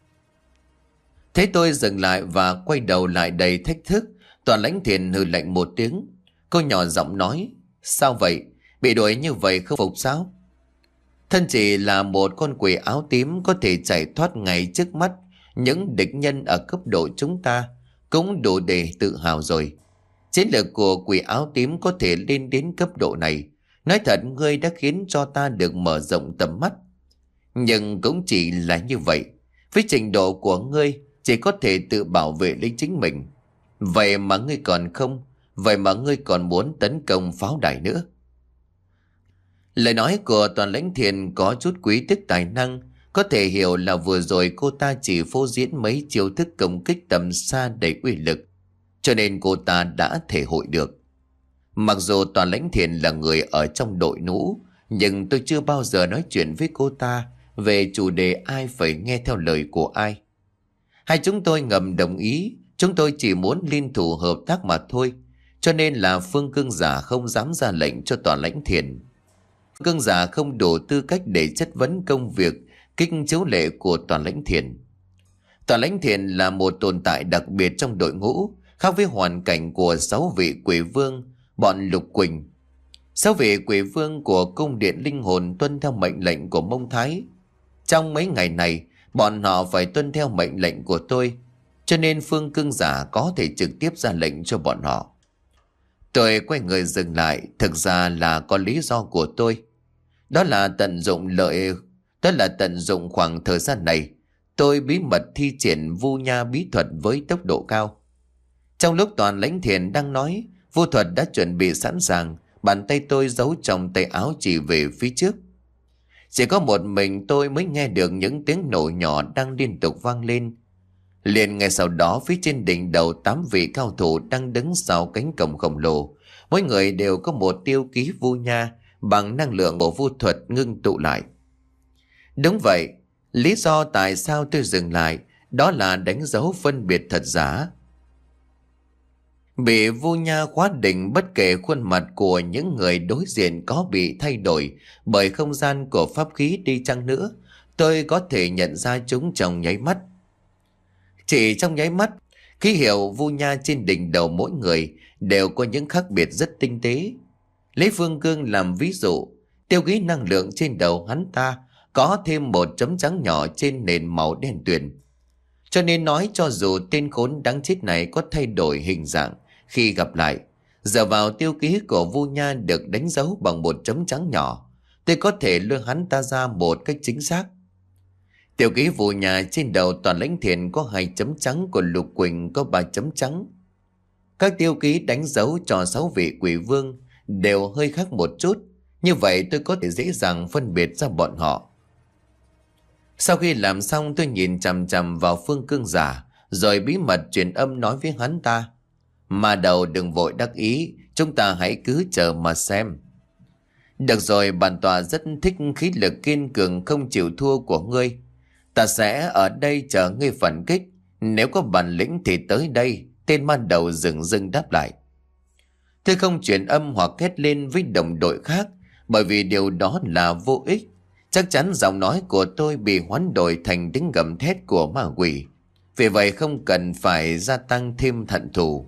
Thấy tôi dừng lại và quay đầu lại đầy thách thức, Toàn Lãnh Thiền hừ lạnh một tiếng. Cô nhỏ giọng nói: sao vậy? Bị đuổi như vậy không phục sao? Thân chỉ là một con quỷ áo tím có thể chạy thoát ngay trước mắt những địch nhân ở cấp độ chúng ta cũng đủ để tự hào rồi. Chiến lược của quỷ áo tím có thể lên đến cấp độ này. Nói thật, ngươi đã khiến cho ta được mở rộng tầm mắt. Nhưng cũng chỉ là như vậy. Với trình độ của ngươi chỉ có thể tự bảo vệ lấy chính mình. Vậy mà ngươi còn không. Vậy mà ngươi còn muốn tấn công pháo đài nữa. Lời nói của Toàn Lãnh Thiền có chút quý tức tài năng. Có thể hiểu là vừa rồi cô ta chỉ phô diễn mấy chiêu thức công kích tầm xa đầy uy lực, cho nên cô ta đã thể hội được. Mặc dù Toàn Lãnh Thiền là người ở trong đội ngũ, nhưng tôi chưa bao giờ nói chuyện với cô ta về chủ đề ai phải nghe theo lời của ai. Hai chúng tôi ngầm đồng ý, chúng tôi chỉ muốn liên thủ hợp tác mà thôi. Cho nên là Phương Cương Giả không dám ra lệnh cho Tòa Lãnh Thiền. Phương Cương Giả không đủ tư cách để chất vấn công việc kích chiếu lệ của Tòa Lãnh Thiền. Tòa Lãnh Thiền là một tồn tại đặc biệt trong đội ngũ, khác với hoàn cảnh của sáu vị quỷ vương bọn Lục Quỳnh. Sáu vị quỷ vương của cung điện linh hồn tuân theo mệnh lệnh của Mông Thái. Trong mấy ngày này, bọn họ phải tuân theo mệnh lệnh của tôi, cho nên Phương Cương Giả có thể trực tiếp ra lệnh cho bọn họ. Tôi quay người dừng lại, thực ra là có lý do của tôi. Đó là tận dụng lợi, đó là tận dụng khoảng thời gian này, tôi bí mật thi triển vu nha bí thuật với tốc độ cao. Trong lúc Toàn Lãnh Thiền đang nói, vu thuật đã chuẩn bị sẵn sàng, bàn tay tôi giấu trong tay áo chỉ về phía trước. Chỉ có một mình tôi mới nghe được những tiếng nổ nhỏ đang liên tục vang lên. Liền ngay sau đó, phía trên đỉnh đầu tám vị cao thủ đang đứng sau cánh cổng khổng lồ, mỗi người đều có một tiêu ký vu nha bằng năng lượng của vu thuật ngưng tụ lại. Đúng vậy, lý do tại sao tôi dừng lại đó là đánh dấu phân biệt thật giả. Bị vu nha khóa định, bất kể khuôn mặt của những người đối diện có bị thay đổi bởi không gian của pháp khí đi chăng nữa, tôi có thể nhận ra chúng trong nháy mắt. Chỉ trong nháy mắt, ký hiệu vu nha trên đỉnh đầu mỗi người đều có những khác biệt rất tinh tế. Lấy Phương Cương làm ví dụ, tiêu ký năng lượng trên đầu hắn ta có thêm một chấm trắng nhỏ trên nền màu đen tuyền. Cho nên nói cho dù tên khốn đáng chết này có thay đổi hình dạng khi gặp lại, dựa vào tiêu ký của vu nha được đánh dấu bằng một chấm trắng nhỏ, tôi có thể lôi hắn ta ra một cách chính xác. Tiêu ký vu nha trên đầu Toàn Lãnh Thiền có hai chấm trắng, của Lục Quỳnh có ba chấm trắng. Các tiêu ký đánh dấu cho sáu vị quỷ vương đều hơi khác một chút, như vậy tôi có thể dễ dàng phân biệt ra bọn họ. Sau khi làm xong, tôi nhìn chằm chằm vào Phương Cương Giả, rồi bí mật truyền âm nói với hắn ta: Mà đầu đừng vội đắc ý, chúng ta hãy cứ chờ mà xem. Được rồi, bản tọa rất thích khí lực kiên cường không chịu thua của ngươi. Ta sẽ ở đây chờ ngươi phản kích, nếu có bản lĩnh thì tới đây. Tên ma đầu dừng dưng đáp lại. Tôi không truyền âm hoặc hét lên với đồng đội khác, bởi vì điều đó là vô ích. Chắc chắn giọng nói của tôi bị hoán đổi thành tiếng gầm thét của ma quỷ, vì vậy không cần phải gia tăng thêm thận thù.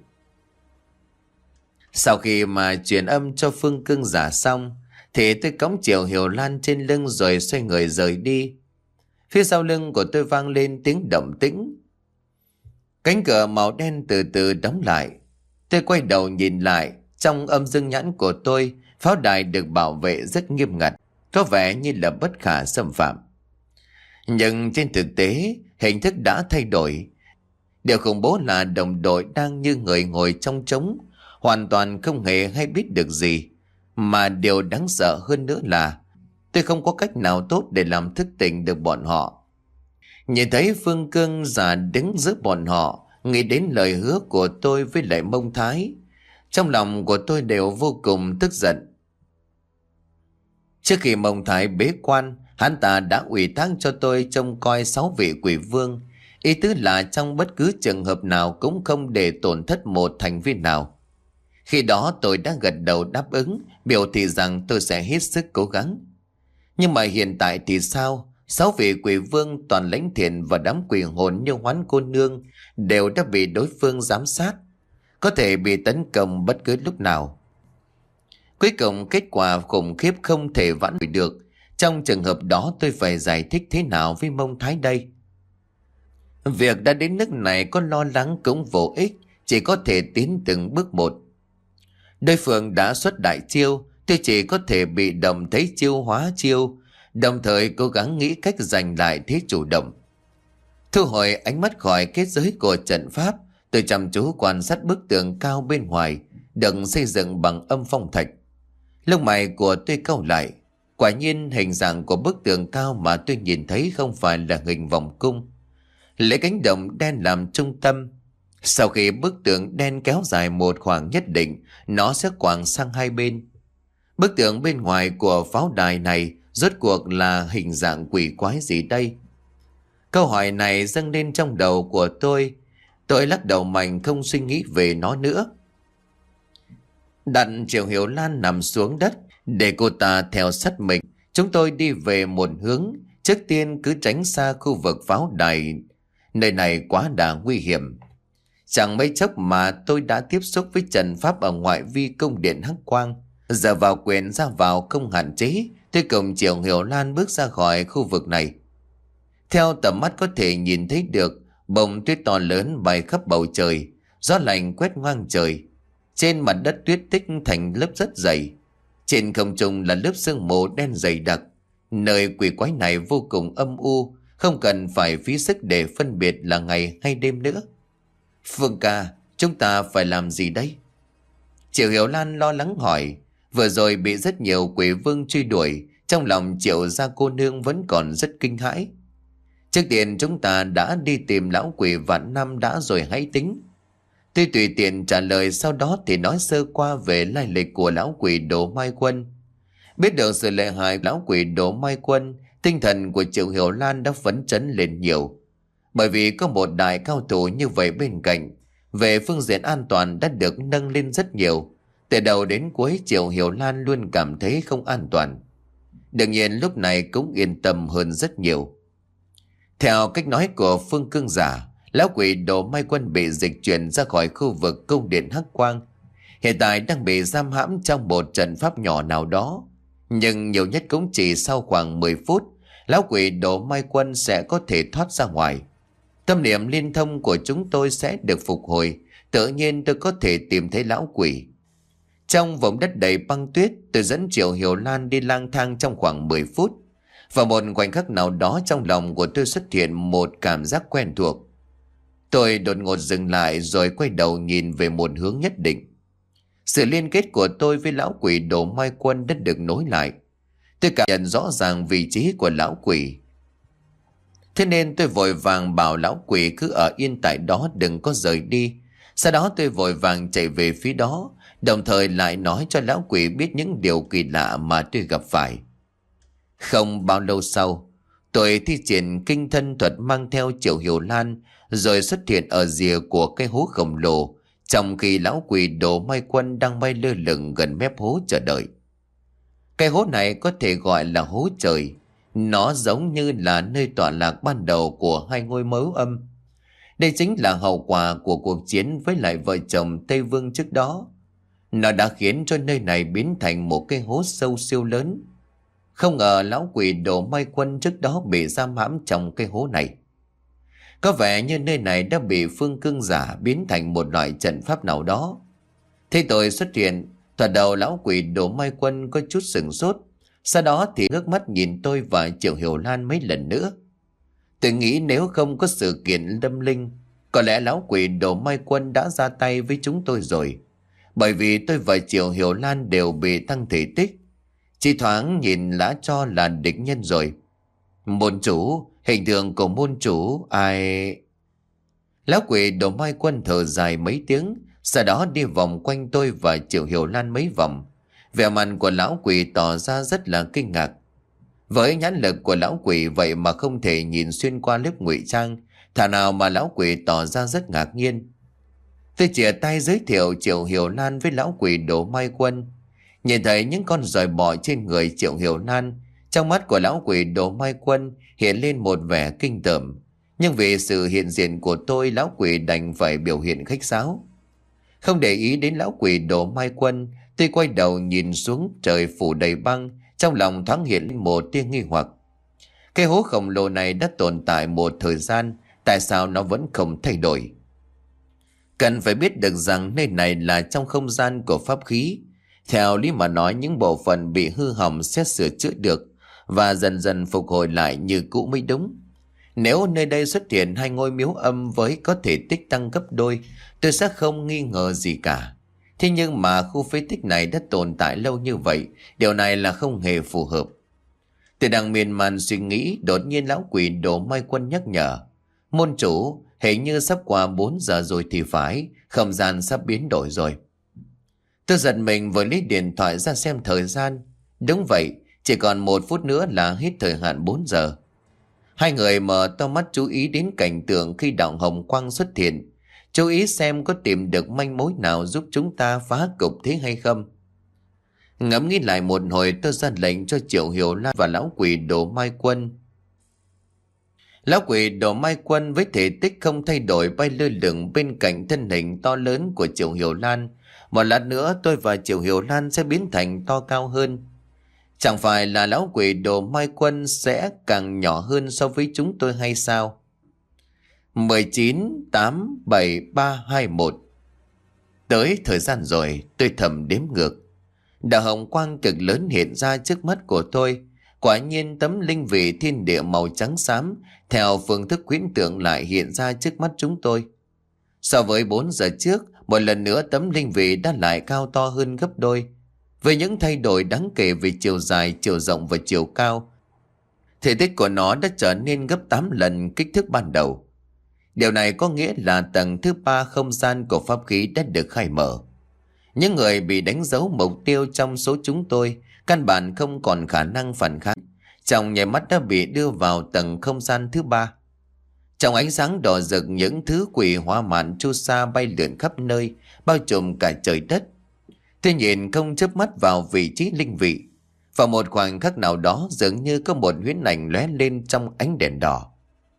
Sau khi mà truyền âm cho Phương Cương Giả xong, thì tôi cõng Triệu Hiểu Lan trên lưng rồi xoay người rời đi. Phía sau lưng của tôi vang lên tiếng động tĩnh. Cánh cửa màu đen từ từ đóng lại. Tôi quay đầu nhìn lại, trong âm dương nhãn của tôi, pháo đài được bảo vệ rất nghiêm ngặt, có vẻ như là bất khả xâm phạm. Nhưng trên thực tế, hình thức đã thay đổi. Điều khủng bố là đồng đội đang như người ngồi trong trống, hoàn toàn không hề hay biết được gì. Mà điều đáng sợ hơn nữa là tôi không có cách nào tốt để làm thức tỉnh được bọn họ. Nhìn thấy Phương Cương Giả đứng giữa bọn họ, nghĩ đến lời hứa của tôi với lại Mông Thái, trong lòng của tôi đều vô cùng tức giận. Trước khi Mông Thái bế quan, hắn ta đã ủy thác cho tôi trông coi sáu vị quỷ vương, ý tứ là trong bất cứ trường hợp nào cũng không để tổn thất một thành viên nào. Khi đó tôi đã gật đầu đáp ứng, biểu thị rằng tôi sẽ hết sức cố gắng. Nhưng mà hiện tại thì sao? Sáu vị quỷ vương, Toàn Lãnh Thiền và đám quỷ hồn như Hoán Cô Nương đều đã bị đối phương giám sát, có thể bị tấn công bất cứ lúc nào. Cuối cùng kết quả khủng khiếp không thể vãn hồi được. Trong trường hợp đó tôi phải giải thích thế nào với Mông Thái đây? Việc đã đến nước này có lo lắng cũng vô ích, chỉ có thể tiến từng bước một. Đối phương đã xuất đại chiêu, tôi chỉ có thể bị động thấy chiêu hóa chiêu, đồng thời cố gắng nghĩ cách giành lại thế chủ động. Thu hồi ánh mắt khỏi kết giới của trận pháp, tôi chăm chú quan sát bức tường cao bên ngoài, được xây dựng bằng âm phong thạch. Lông mày của tôi cau lại. Quả nhiên hình dạng của bức tường cao mà tôi nhìn thấy không phải là hình vòng cung. Lấy cánh đồng đen làm trung tâm. Sau khi bức tường đen kéo dài một khoảng nhất định, nó sẽ quàng sang hai bên. Bức tường bên ngoài của pháo đài này rốt cuộc là hình dạng quỷ quái gì đây? Câu hỏi này dâng lên trong đầu của tôi. Tôi lắc đầu mạnh không suy nghĩ về nó nữa. Đặt Triệu Hiểu Lan nằm xuống đất để cô ta theo sát mình. Chúng tôi đi về một hướng. Trước tiên cứ tránh xa khu vực pháo đài. Nơi này quá đà nguy hiểm. Chẳng mấy chốc mà tôi đã tiếp xúc với trận pháp ở ngoại vi cung điện Hắc Quang. Giờ vào quyền ra vào không hạn chế. Tôi cùng Triệu Hiểu Lan bước ra khỏi khu vực này. Theo tầm mắt có thể nhìn thấy được bông tuyết to lớn bay khắp bầu trời. Gió lạnh quét ngang trời. Trên mặt đất tuyết tích thành lớp rất dày. Trên không trung là lớp sương mù đen dày đặc. Nơi quỷ quái này vô cùng âm u, không cần phải phí sức để phân biệt là ngày hay đêm nữa. Phương ca, chúng ta phải làm gì đây? Triệu Hiểu Lan lo lắng hỏi. Vừa rồi bị rất nhiều quỷ vương truy đuổi, trong lòng Triệu gia cô nương vẫn còn rất kinh hãi. Trước tiên chúng ta đã đi tìm lão quỷ vạn năm đã rồi hãy tính. Tuy tùy tiện trả lời, sau đó thì nói sơ qua về lai lịch của lão quỷ Đỗ Mai Quân. Biết được sự lợi hại lão quỷ Đỗ Mai Quân, tinh thần của Triệu Hiểu Lan đã phấn chấn lên nhiều. Bởi vì có một đại cao thủ như vậy bên cạnh, về phương diện an toàn đã được nâng lên rất nhiều. Từ đầu đến cuối Triệu Hiểu Lan luôn cảm thấy không an toàn. Đương nhiên lúc này cũng yên tâm hơn rất nhiều. Theo cách nói của Phương Cương Giả, lão quỷ Đỗ Mai Quân bị dịch chuyển ra khỏi khu vực cung điện Hắc Quang. Hiện tại đang bị giam hãm trong một trận pháp nhỏ nào đó. Nhưng nhiều nhất cũng chỉ sau khoảng mười phút, lão quỷ Đỗ Mai Quân sẽ có thể thoát ra ngoài. Tâm niệm liên thông của chúng tôi sẽ được phục hồi, tự nhiên tôi có thể tìm thấy lão quỷ. Trong vùng đất đầy băng tuyết, tôi dẫn Triệu Hiểu Lan đi lang thang trong khoảng mười phút. Vào một khoảnh khắc nào đó trong lòng của tôi xuất hiện một cảm giác quen thuộc. Tôi đột ngột dừng lại rồi quay đầu nhìn về một hướng nhất định. Sự liên kết của tôi với lão quỷ Đỗ Mai Quân đã được nối lại. Tôi cảm nhận rõ ràng vị trí của lão quỷ. Thế nên tôi vội vàng bảo lão quỷ cứ ở yên tại đó, đừng có rời đi. Sau đó tôi vội vàng chạy về phía đó, đồng thời lại nói cho lão quỷ biết những điều kỳ lạ mà tôi gặp phải. Không bao lâu sau, tôi thi triển kinh thân thuật mang theo Triệu Hiểu Lan rồi xuất hiện ở rìa của cái hố khổng lồ, trong khi lão quỷ Đỗ Mai Quân đang bay lơ lửng gần mép hố chờ đợi. Cái hố này có thể gọi là hố trời. Nó giống như là nơi tọa lạc ban đầu của hai ngôi mấu âm. Đây chính là hậu quả của cuộc chiến với lại vợ chồng Tây Vương trước đó. Nó đã khiến cho nơi này biến thành một cái hố sâu siêu lớn. Không ngờ lão quỷ Đỗ Mai Quân trước đó bị giam hãm trong cái hố này. Có vẻ như nơi này đã bị Phương Cương Giả biến thành một loại trận pháp nào đó. Thế tôi xuất hiện, thoạt đầu lão quỷ Đỗ Mai Quân có chút sửng sốt. Sau đó thì ngước mắt nhìn tôi và Triệu Hiểu Lan mấy lần nữa. Tôi nghĩ nếu không có sự kiện tâm linh, có lẽ lão quỷ Đỗ Mai Quân đã ra tay với chúng tôi rồi. Bởi vì tôi và Triệu Hiểu Lan đều bị tăng thể tích. Chỉ thoáng nhìn đã cho là địch nhân rồi. Môn chủ, hình tượng của môn chủ ai... Lão quỷ Đỗ Mai Quân thở dài mấy tiếng, sau đó đi vòng quanh tôi và Triệu Hiểu Lan mấy vòng. Vẻ mặt của lão quỷ tỏ ra rất là kinh ngạc. Với nhãn lực của lão quỷ vậy mà không thể nhìn xuyên qua lớp ngụy trang, thà nào mà lão quỷ tỏ ra rất ngạc nhiên. Tôi chìa tay giới thiệu Triệu Hiểu Lan với lão quỷ Đỗ Mai Quân. Nhìn thấy những con giòi bọ trên người Triệu Hiểu Lan, trong mắt của lão quỷ Đỗ Mai Quân hiện lên một vẻ kinh tởm. Nhưng vì sự hiện diện của tôi, lão quỷ đành phải biểu hiện khách sáo. Không để ý đến lão quỷ Đỗ Mai Quân, tôi quay đầu nhìn xuống trời phủ đầy băng, trong lòng thoáng hiện lên một tia nghi hoặc. Cái hố khổng lồ này đã tồn tại một thời gian, tại sao nó vẫn không thay đổi? Cần phải biết được rằng nơi này là trong không gian của pháp khí. Theo lý mà nói, những bộ phận bị hư hỏng sẽ sửa chữa được và dần dần phục hồi lại như cũ mới đúng. Nếu nơi đây xuất hiện hai ngôi miếu âm với có thể tích tăng gấp đôi, tôi sẽ không nghi ngờ gì cả. Thế nhưng mà khu phế tích này đã tồn tại lâu như vậy, điều này là không hề phù hợp. Tôi đang miên man suy nghĩ, đột nhiên lão quỷ Đỗ Mai Quân nhắc nhở. Môn chủ, hình như sắp qua bốn giờ rồi thì phải, không gian sắp biến đổi rồi. Tôi giật mình vừa lấy điện thoại ra xem thời gian. Đúng vậy, chỉ còn một phút nữa là hết thời hạn bốn giờ. Hai người mở to mắt chú ý đến cảnh tượng khi đạo hồng quang xuất hiện. Chú ý xem có tìm được manh mối nào giúp chúng ta phá cục thế hay không. Ngẫm nghĩ lại một hồi, tôi ra lệnh cho Triệu Hiểu Lan và lão quỷ Đồ Mai Quân. Lão quỷ Đồ Mai Quân với thể tích không thay đổi bay lơ lửng bên cạnh thân hình to lớn của Triệu Hiểu Lan. Một lát nữa tôi và Triệu Hiểu Lan sẽ biến thành to cao hơn. Chẳng phải là lão quỷ Đồ Mai Quân sẽ càng nhỏ hơn so với chúng tôi hay sao? Mười chín, tám, bảy, ba, hai, một. Tới thời gian rồi, tôi thầm đếm ngược. Đạo hồng quang cực lớn hiện ra trước mắt của tôi. Quả nhiên tấm linh vị thiên địa màu trắng xám theo phương thức huyễn tượng lại hiện ra trước mắt chúng tôi. So với bốn giờ trước, một lần nữa tấm linh vị đã lại cao to hơn gấp đôi. Với những thay đổi đáng kể về chiều dài, chiều rộng và chiều cao, thể tích của nó đã trở nên gấp tám lần kích thước ban đầu. Điều này có nghĩa là tầng thứ ba không gian của pháp khí đã được khai mở. Những người bị đánh dấu mục tiêu trong số chúng tôi căn bản không còn khả năng phản kháng, trong nháy mắt đã bị đưa vào tầng không gian thứ ba. Trong ánh sáng đỏ rực, những thứ quỷ hoa mạn chu sa bay lượn khắp nơi, bao trùm cả trời đất. Tôi nhìn không chớp mắt vào vị trí linh vị. Vào một khoảnh khắc nào đó, dường như có một huyễn ảnh lóe lên trong ánh đèn đỏ.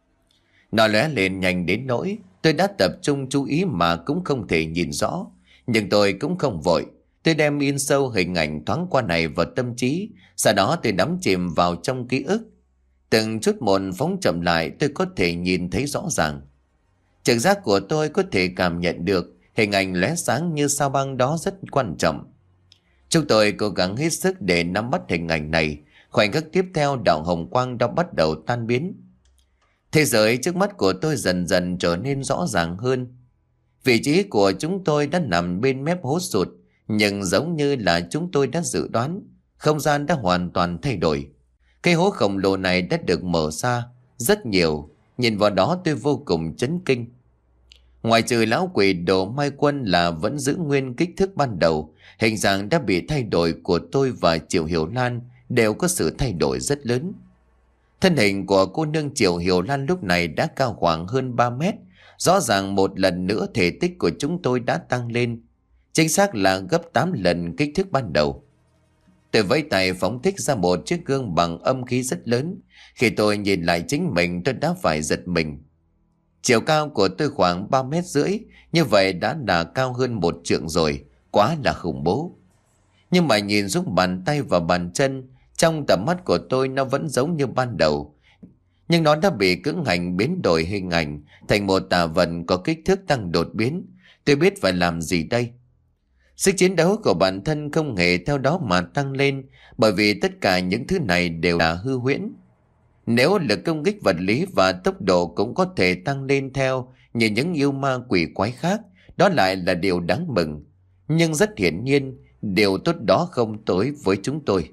Nó lóe lên nhanh đến nỗi tôi đã tập trung chú ý mà cũng không thể nhìn rõ. Nhưng tôi cũng không vội. Tôi đem in sâu hình ảnh thoáng qua này vào tâm trí. Sau đó tôi đắm chìm vào trong ký ức. Từng chút một phóng chậm lại, tôi có thể nhìn thấy rõ ràng. Trực giác của tôi có thể cảm nhận được hình ảnh lóe sáng như sao băng đó rất quan trọng. Chúng tôi cố gắng hết sức để nắm bắt hình ảnh này. Khoảnh khắc tiếp theo, đạo hồng quang đã bắt đầu tan biến. Thế giới trước mắt của tôi dần dần trở nên rõ ràng hơn. Vị trí của chúng tôi đã nằm bên mép hố sụt, nhưng giống như là chúng tôi đã dự đoán, không gian đã hoàn toàn thay đổi. Cái hố khổng lồ này đã được mở ra rất nhiều, nhìn vào đó tôi vô cùng chấn kinh. Ngoài trừ lão quỷ Đồ Mai Quân là vẫn giữ nguyên kích thước ban đầu, hình dạng đã bị thay đổi của tôi và Triệu Hiểu Lan đều có sự thay đổi rất lớn. Thân hình của cô nương Triệu Hiểu Lan lúc này đã cao khoảng hơn ba mét. Rõ ràng một lần nữa thể tích của chúng tôi đã tăng lên. Chính xác là gấp tám lần kích thước ban đầu. Tôi vẫy tay phóng thích ra một chiếc gương bằng âm khí rất lớn. Khi tôi nhìn lại chính mình, tôi đã phải giật mình. Chiều cao của tôi khoảng ba mét rưỡi. Như vậy đã là cao hơn một trượng rồi. Quá là khủng bố. Nhưng mà nhìn xuống bàn tay và bàn chân, trong tầm mắt của tôi nó vẫn giống như ban đầu. Nhưng nó đã bị cưỡng hành biến đổi hình ảnh thành một tà vật có kích thước tăng đột biến. Tôi biết phải làm gì đây. Sức chiến đấu của bản thân không hề theo đó mà tăng lên, bởi vì tất cả những thứ này đều là hư huyễn. Nếu lực công kích vật lý và tốc độ cũng có thể tăng lên theo như những yêu ma quỷ quái khác, đó lại là điều đáng mừng. Nhưng rất hiển nhiên, điều tốt đó không tới với chúng tôi.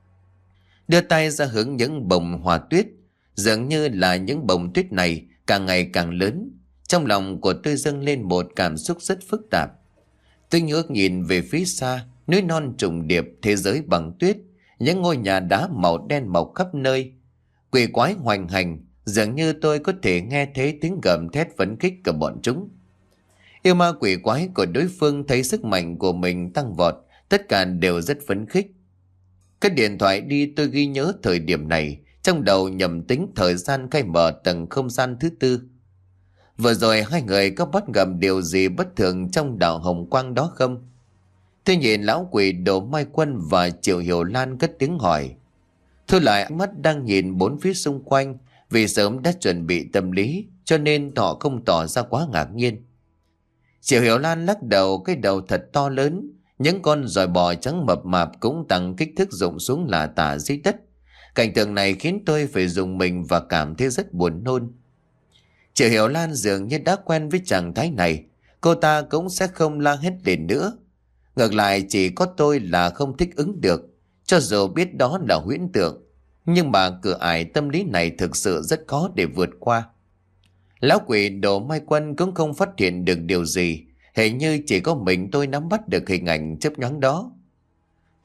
Đưa tay ra hướng những bông hoa tuyết, dường như là những bông tuyết này càng ngày càng lớn. Trong lòng của tôi dâng lên một cảm xúc rất phức tạp. Tôi ngước nhìn về phía xa, núi non trùng điệp, thế giới bằng tuyết, những ngôi nhà đá màu đen mọc khắp nơi. Quỷ quái hoành hành, dường như tôi có thể nghe thấy tiếng gầm thét phấn khích của bọn chúng. Yêu ma quỷ quái của đối phương thấy sức mạnh của mình tăng vọt, tất cả đều rất phấn khích. Cái điện thoại đi, tôi ghi nhớ thời điểm này, trong đầu nhầm tính thời gian khai mở tầng không gian thứ tư. Vừa rồi hai người có bắt gặp điều gì bất thường trong đạo hồng quang đó không? Tôi nhìn lão quỷ Đồ Mai Quân và Triệu Hiểu Lan cất tiếng hỏi. Thu lại ánh mắt đang nhìn bốn phía xung quanh, vì sớm đã chuẩn bị tâm lý, cho nên họ không tỏ ra quá ngạc nhiên. Triệu Hiểu Lan lắc đầu, cái đầu thật to lớn, những con giòi bò trắng mập mạp cũng tăng kích thước rụng xuống lả tả dưới đất. Cảnh tượng này khiến tôi phải dùng mình và cảm thấy rất buồn nôn. Triệu Hiểu Lan dường như đã quen với trạng thái này, cô ta cũng sẽ không la hết lên nữa. Ngược lại chỉ có tôi là không thích ứng được, cho dù biết đó là huyễn tượng. Nhưng mà cửa ải tâm lý này thực sự rất khó để vượt qua. Lão quỷ Đồ Mai Quân cũng không phát hiện được điều gì, hình như chỉ có mình tôi nắm bắt được hình ảnh chớp nhoáng đó.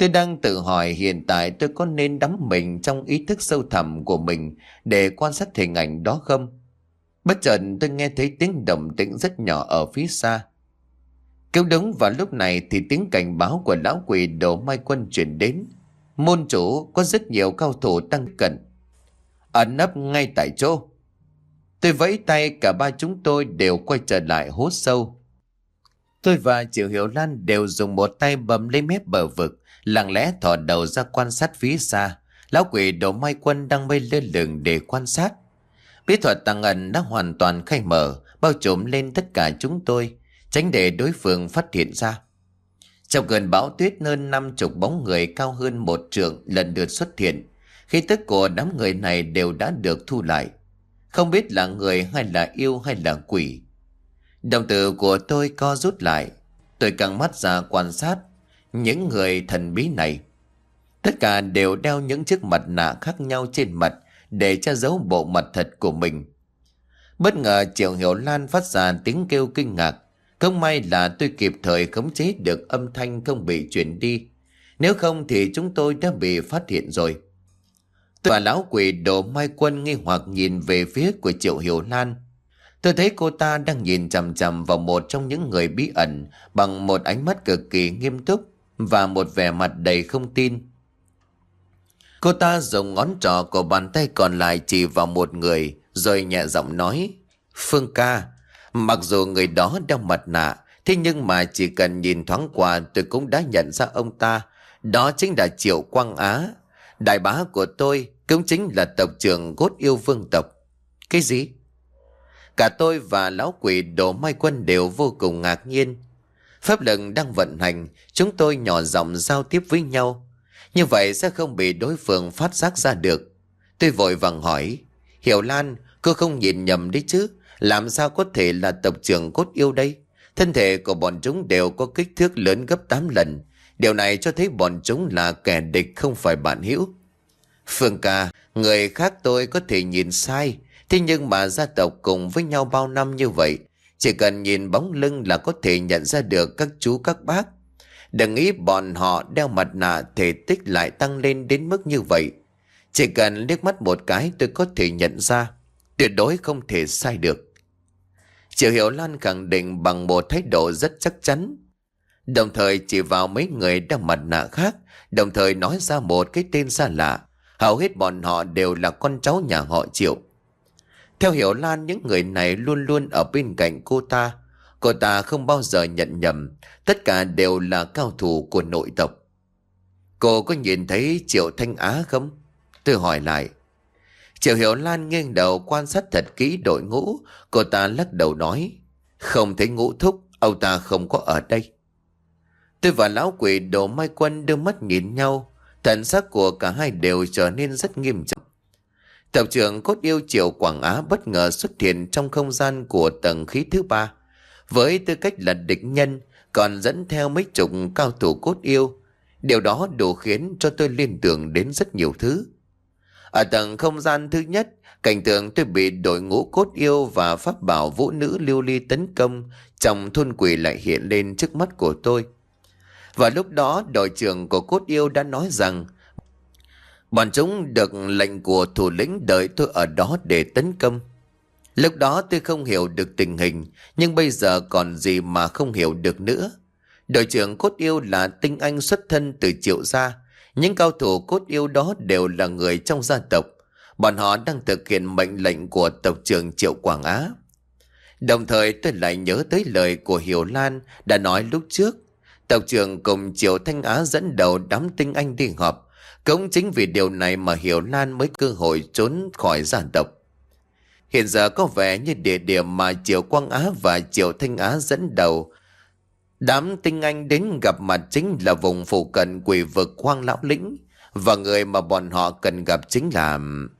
Tôi đang tự hỏi hiện tại tôi có nên đắm mình trong ý thức sâu thẳm của mình để quan sát hình ảnh đó không? Bất chợt tôi nghe thấy tiếng động tĩnh rất nhỏ ở phía xa. Cứu đúng vào lúc này thì tiếng cảnh báo của lão quỷ Đồ Mai Quân truyền đến. Môn chủ, có rất nhiều cao thủ tăng cận. Ẩn nấp ngay tại chỗ. Tôi vẫy tay, cả ba chúng tôi đều quay trở lại hố sâu. Tôi và Triệu Hiểu Lan đều dùng một tay bầm lấy mép bờ vực, lặng lẽ thò đầu ra quan sát phía xa. Lão quỷ Đồ Mai Quân đang bay lơ lửng để quan sát. Bí thuật tàng ẩn đã hoàn toàn khai mở, bao trùm lên tất cả chúng tôi, tránh để đối phương phát hiện ra. Trong cơn bão tuyết, hơn năm chục bóng người cao hơn một trượng lần lượt xuất hiện. Khí tức của đám người này đều đã được thu lại, không biết là người hay là yêu hay là quỷ. Đồng tử của tôi co rút lại, tôi căng mắt ra quan sát những người thần bí này. Tất cả đều đeo những chiếc mặt nạ khác nhau trên mặt để che giấu bộ mặt thật của mình. Bất ngờ Triệu Hiểu Lan phát ra tiếng kêu kinh ngạc. Không may là tôi kịp thời khống chế được âm thanh không bị chuyển đi. Nếu không thì chúng tôi đã bị phát hiện rồi. Tôi và lão quỷ Đồ Mai Quân nghi hoặc nhìn về phía của Triệu Hiểu Lan. Tôi thấy cô ta đang nhìn chằm chằm vào một trong những người bí ẩn bằng một ánh mắt cực kỳ nghiêm túc và một vẻ mặt đầy không tin. Cô ta dùng ngón trỏ của bàn tay còn lại chỉ vào một người rồi nhẹ giọng nói: Phương ca, mặc dù người đó đeo mặt nạ, thế nhưng mà chỉ cần nhìn thoáng qua tôi cũng đã nhận ra ông ta. Đó chính là Triệu Quang Á, đại bá của tôi, cũng chính là tộc trưởng Cốt Yêu Vương tộc. Cái gì? Cả tôi và lão quỷ Đồ Mai Quân đều vô cùng ngạc nhiên. Pháp lực đang vận hành, chúng tôi nhỏ giọng giao tiếp với nhau. Như vậy sẽ không bị đối phương phát giác ra được. Tôi vội vàng hỏi: Hiểu Lan, cô không nhìn nhầm đấy chứ? Làm sao có thể là tộc trưởng Cốt Yêu đây? Thân thể của bọn chúng đều có kích thước lớn gấp tám lần. Điều này cho thấy bọn chúng là kẻ địch, không phải bạn hữu. Phương ca, người khác tôi có thể nhìn sai, thế nhưng mà gia tộc cùng với nhau bao năm như vậy, chỉ cần nhìn bóng lưng là có thể nhận ra được các chú các bác. Đừng nghĩ bọn họ đeo mặt nạ thể tích lại tăng lên đến mức như vậy. Chỉ cần liếc mắt một cái tôi có thể nhận ra, tuyệt đối không thể sai được. Triệu Hiểu Lan khẳng định bằng một thái độ rất chắc chắn, đồng thời chỉ vào mấy người đeo mặt nạ khác, đồng thời nói ra một cái tên xa lạ. Hầu hết bọn họ đều là con cháu nhà họ Triệu. Theo Hiểu Lan, những người này luôn luôn ở bên cạnh cô ta. Cô ta không bao giờ nhận nhầm, tất cả đều là cao thủ của nội tộc. Cô có nhìn thấy Triệu Thanh Á không? Tôi hỏi lại. Triệu Hiểu Lan nghiêng đầu quan sát thật kỹ đội ngũ. Cô ta lắc đầu nói: Không thấy Ngũ thúc, ông ta không có ở đây. Tôi và lão quỷ Đồ Mai Quân đưa mắt nhìn nhau. Thần sắc của cả hai đều trở nên rất nghiêm trọng. Tộc trưởng Cốt Yêu Triệu Quảng Á bất ngờ xuất hiện trong không gian của tầng khí thứ ba, với tư cách là địch nhân, còn dẫn theo mấy chục cao thủ cốt yêu. Điều đó đủ khiến cho tôi liên tưởng đến rất nhiều thứ. Ở tầng không gian thứ nhất, cảnh tượng tôi bị đội ngũ cốt yêu và pháp bảo vũ nữ lưu ly tấn công trong thôn quỷ lại hiện lên trước mắt của tôi. Và lúc đó đội trưởng của cốt yêu đã nói rằng bọn chúng được lệnh của thủ lĩnh đợi tôi ở đó để tấn công. Lúc đó tôi không hiểu được tình hình, nhưng bây giờ còn gì mà không hiểu được nữa. Đội trưởng cốt yêu là tinh anh xuất thân từ Triệu gia. Những cao thủ cốt yêu đó đều là người trong gia tộc. Bọn họ đang thực hiện mệnh lệnh của tộc trưởng Triệu Quảng Á. Đồng thời tôi lại nhớ tới lời của Hiểu Lan đã nói lúc trước. Tộc trưởng cùng Triệu Thanh Á dẫn đầu đám tinh anh đi họp. Cũng chính vì điều này mà Hiểu Lan mới cơ hội trốn khỏi gia tộc. Hiện giờ có vẻ như địa điểm mà Triệu Quang Á và Triệu Thanh Á dẫn đầu đám tinh anh đến gặp mặt chính là vùng phụ cận quỷ vực Hoang Lão Lĩnh. Và người mà bọn họ cần gặp chính là...